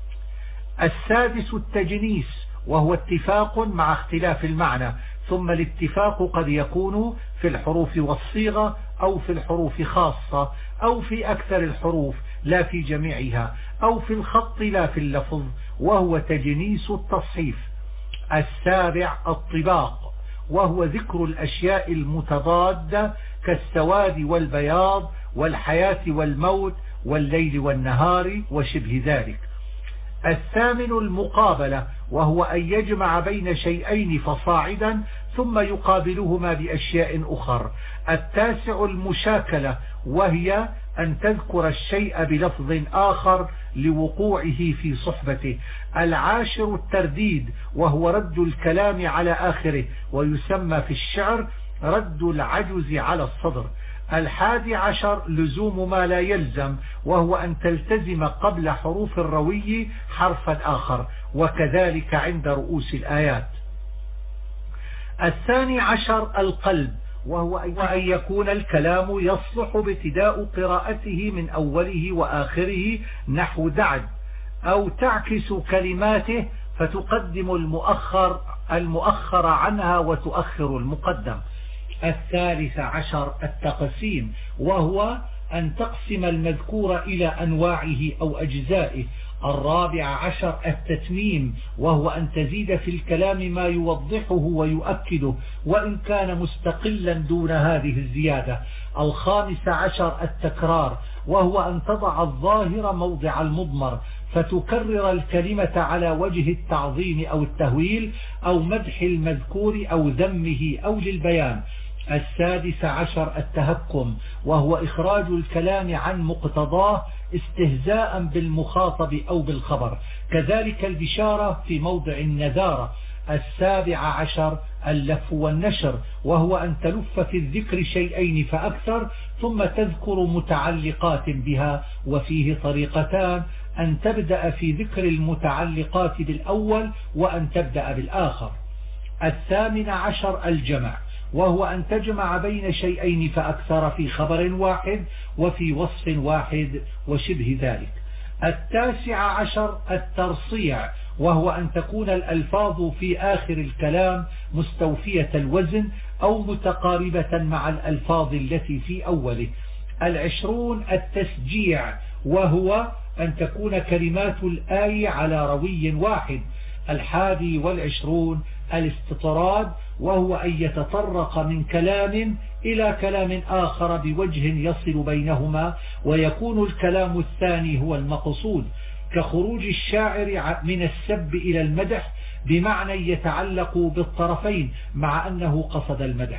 السادس التجنيس، وهو اتفاق مع اختلاف المعنى، ثم الاتفاق قد يكون في الحروف والصيغة، أو في الحروف خاصة، أو في أكثر الحروف لا في جميعها، أو في الخط لا في اللفظ، وهو تجنيس التصحيف. السابع الطباق، وهو ذكر الأشياء المتضادة كالسواد والبياض، والحياة والموت، والليل والنهار، وشبه ذلك. الثامن المقابلة، وهو أن يجمع بين شيئين فصاعدا ثم يقابلهما بأشياء أخر. التاسع المشاكلة، وهي أن تذكر الشيء بلفظ آخر لوقوعه في صحبته. العاشر الترديد، وهو رد الكلام على آخره، ويسمى في الشعر رد العجز على الصدر. 11 لزوم ما لا يلزم، وهو أن تلتزم قبل حروف الروي حرفا آخر، وكذلك عند رؤوس الآيات. 12 القلب، وهو أن يكون الكلام يصلح بابتداء قراءته من أوله وآخره نحو دعد، أو تعكس كلماته فتقدم المؤخر عنها وتؤخر المقدم. 13 التقسيم، وهو أن تقسم المذكور إلى أنواعه أو أجزائه. 14 التتميم، وهو أن تزيد في الكلام ما يوضحه ويؤكده وإن كان مستقلا دون هذه الزيادة. 15 التكرار، وهو أن تضع الظاهر موضع المضمر فتكرر الكلمة على وجه التعظيم أو التهويل أو مدح المذكور أو ذمه أو للبيان. 16 التهكم، وهو إخراج الكلام عن مقتضاه استهزاء بالمخاطب أو بالخبر، كذلك البشارة في موضع النذارة. 17 اللف والنشر، وهو أن تلف في الذكر شيئين فأكثر ثم تذكر متعلقات بها، وفيه طريقتان: أن تبدأ في ذكر المتعلقات بالأول، وأن تبدأ بالآخر. 18 الجمع، وهو أن تجمع بين شيئين فأكثر في خبر واحد وفي وصف واحد وشبه ذلك. 19 الترصيع، وهو أن تكون الألفاظ في آخر الكلام مستوفية الوزن أو متقاربة مع الألفاظ التي في أوله. 20 التسجيع، وهو أن تكون كلمات الآية على روي واحد. 21 الاستطراد، وهو أن يتطرق من كلام إلى كلام آخر بوجه يصل بينهما ويكون الكلام الثاني هو المقصود. كخروج الشاعر من السب إلى المدح بمعنى يتعلق بالطرفين مع أنه قصد المدح.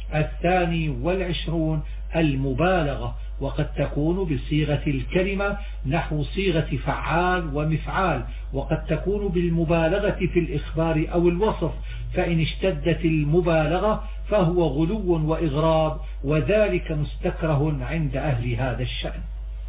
22 المبالغة، وقد تكون بصيغة الكلمة نحو صيغة فعال ومفعال، وقد تكون بالمبالغة في الإخبار أو الوصف، فإن اشتدت المبالغة فهو غلو وإغراب، وذلك مستكره عند أهل هذا الشأن.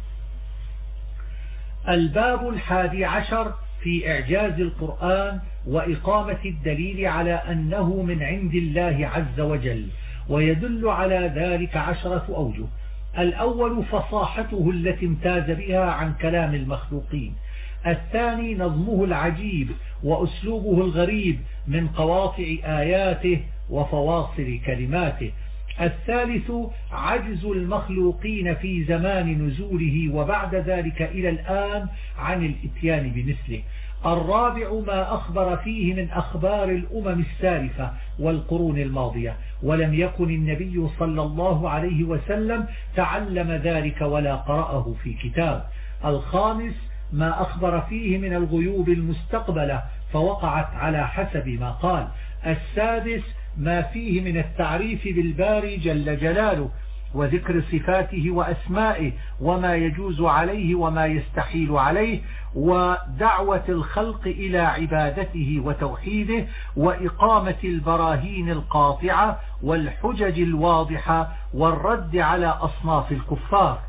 الباب 11 في إعجاز القرآن وإقامة الدليل على أنه من عند الله عز وجل، ويدل على ذلك 10 أوجه. الأول فصاحته التي امتاز بها عن كلام المخلوقين. الثاني نظمه العجيب وأسلوبه الغريب من قواطع آياته وفواصل كلماته. الثالث عجز المخلوقين في زمان نزوله وبعد ذلك إلى الآن عن الإتيان بمثله. الرابع ما أخبر فيه من أخبار الأمم السالفة والقرون الماضية، ولم يكن النبي صلى الله عليه وسلم تعلم ذلك ولا قرأه في كتاب. الخامس ما أخبر فيه من الغيوب المستقبلة فوقعت على حسب ما قال. السادس ما فيه من التعريف بالباري جل جلاله وذكر صفاته وأسمائه وما يجوز عليه وما يستحيل عليه، ودعوة الخلق إلى عبادته وتوحيده، وإقامة البراهين القاطعة والحجج الواضحة والرد على أصناف الكفار.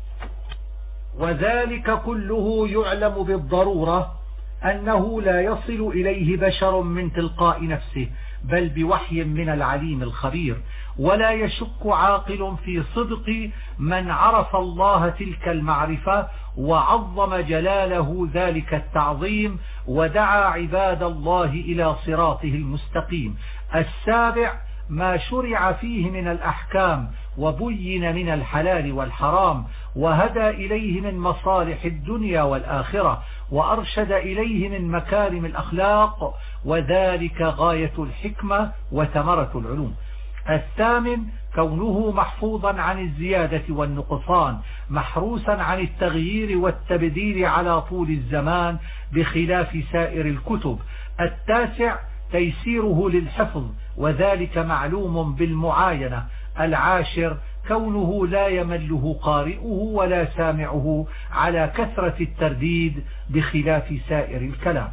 وذلك كله يعلم بالضرورة أنه لا يصل إليه بشر من تلقاء نفسه، بل بوحي من العليم الخبير. ولا يشك عاقل في صدق من عرف الله تلك المعرفة وعظم جلاله ذلك التعظيم ودعا عباد الله إلى صراطه المستقيم. السابع ما شرع فيه من الأحكام وبين من الحلال والحرام وهدى إليه من مصالح الدنيا والآخرة وأرشد إليه من مكارم الأخلاق، وذلك غاية الحكمة وثمرة العلوم. الثامن كونه محفوظا عن الزيادة والنقصان، محروسا عن التغيير والتبديل على طول الزمان بخلاف سائر الكتب. التاسع تيسيره للحفظ، وذلك معلوم بالمعاينة. العاشر كونه لا يمله قارئه ولا سامعه على كثرة الترديد بخلاف سائر الكلام.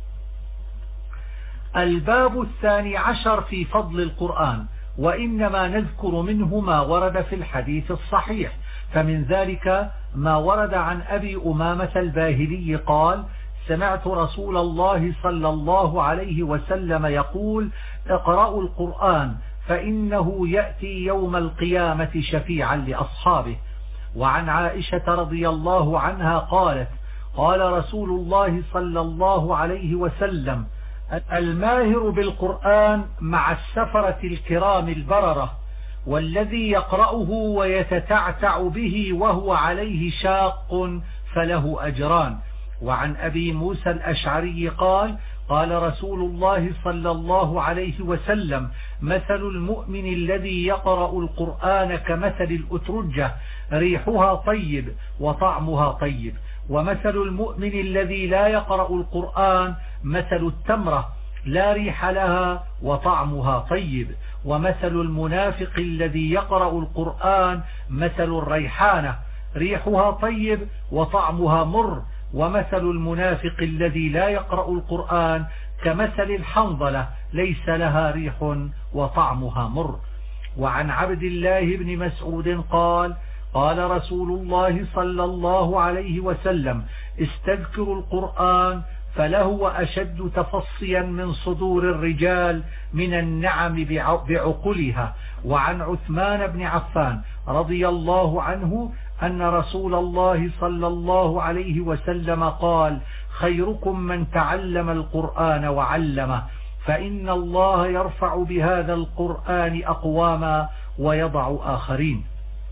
الباب 12 في فضل القرآن، وإنما نذكر منه ما ورد في الحديث الصحيح، فمن ذلك ما ورد عن أبي أمامة الباهلي قال: سمعت رسول الله صلى الله عليه وسلم يقول: اقرأوا القرآن فإنه يأتي يوم القيامة شفيعا لأصحابه. وعن عائشة رضي الله عنها قالت: قال رسول الله صلى الله عليه وسلم: الماهر بالقرآن مع السفرة الكرام البررة، والذي يقرأه ويتتعتع به وهو عليه شاق فله أجران. وعن أبي موسى الأشعري قال: قال رسول الله صلى الله عليه وسلم: مثل المؤمن الذي يقرأ القرآن كمثل الأترجة، ريحها طيب وطعمها طيب. ومثل المؤمن الذي لا يقرأ القرآن مثل التمرة، لا ريح لها وطعمها طيب. ومثل المنافق الذي يقرأ القرآن مثل الريحانة، ريحها طيب وطعمها مر. ومثل المنافق الذي لا يقرأ القرآن كمثل الحنظلة، ليس لها ريح وطعمها مر. وعن عبد الله بن مسعود قال: قال رسول الله صلى الله عليه وسلم: استذكروا القرآن فلهو أشد تفصيا من صدور الرجال من النعم بعقلها. وعن عثمان بن عفان رضي الله عنه أن رسول الله صلى الله عليه وسلم قال: خيركم من تعلم القرآن وعلمه، فإن الله يرفع بهذا القرآن أقواما ويضع آخرين.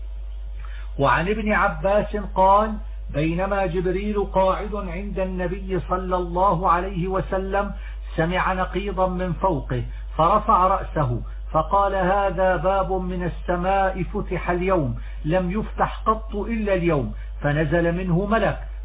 وعن ابن عباس قال: بينما جبريل قاعد عند النبي صلى الله عليه وسلم سمع نقيضا من فوقه فرفع رأسه فقال: هذا باب من السماء فتح اليوم، لم يفتح قط إلا اليوم. فنزل منه ملك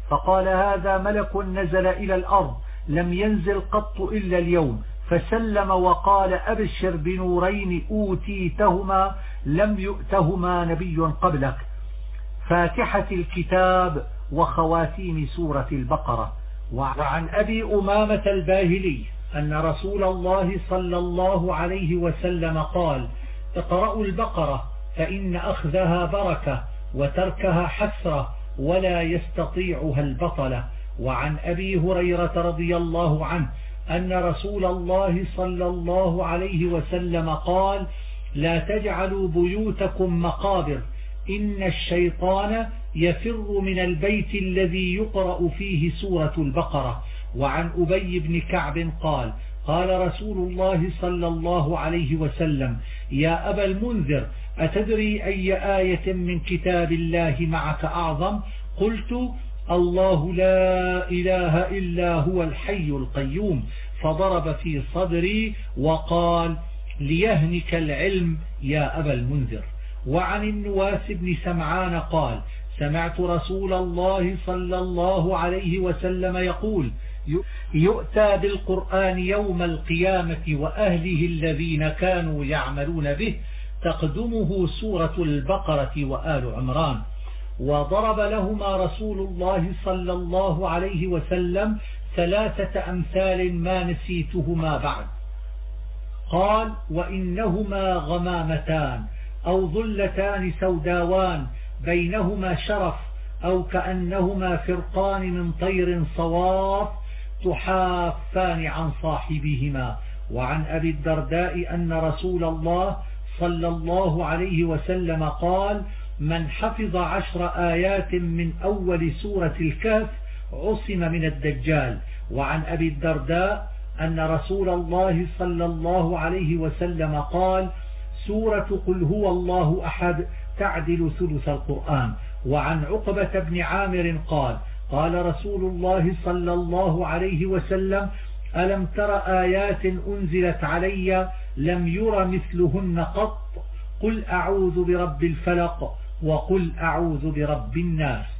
فقال هذا ملك نزل إلى الأرض لم ينزل قط إلا اليوم، فسلم وقال أبشر بنورين أوتيتهما لم يؤتهما نبي قبلك، فاتحة الكتاب وخواتيم سورة البقرة. وعن أبي أمامة الباهلي أن رسول الله صلى الله عليه وسلم قال: اقرأوا البقرة فإن أخذها بركة وتركها حسرة ولا يستطيعها البطلة. وعن أبي هريرة رضي الله عنه أن رسول الله صلى الله عليه وسلم قال: لا تجعلوا بيوتكم مقابر، إن الشيطان يفر من البيت الذي يقرأ فيه سورة البقرة. وعن أبي بن كعب قال: قال رسول الله صلى الله عليه وسلم: يا أبا المنذر، أتدري أي آية من كتاب الله معك أعظم؟ قلت: الله لا إله إلا هو الحي القيوم. فضرب في صدري وقال: ليهنك العلم يا أبا المنذر. وعن النواس بن سمعان قال: سمعت رسول الله صلى الله عليه وسلم يقول: يؤتى بالقرآن يوم القيامة وأهله الذين كانوا يعملون به، تقدمه سورة البقرة وآل عمران. وضرب لهما رسول الله صلى الله عليه وسلم 3 أمثال ما نسيتهما بعد. قال: وإنهما غمامتان أو ظلتان سوداوان بينهما شرف، أو كأنهما فرقان من طير صواف تحافان عن صاحبهما. وعن أبي الدرداء أن رسول الله صلى الله عليه وسلم قال: من حفظ 10 آيات من أول سورة الكهف عصم من الدجال. وعن أبي الدرداء أن رسول الله صلى الله عليه وسلم قال: سورة قل هو الله أحد تعدل ثلث القرآن. وعن عقبة بن عامر قال: قال رسول الله صلى الله عليه وسلم: ألم تر آيات أنزلت علي لم ير مثلهن قط، قل أعوذ برب الفلق وقل أعوذ برب الناس.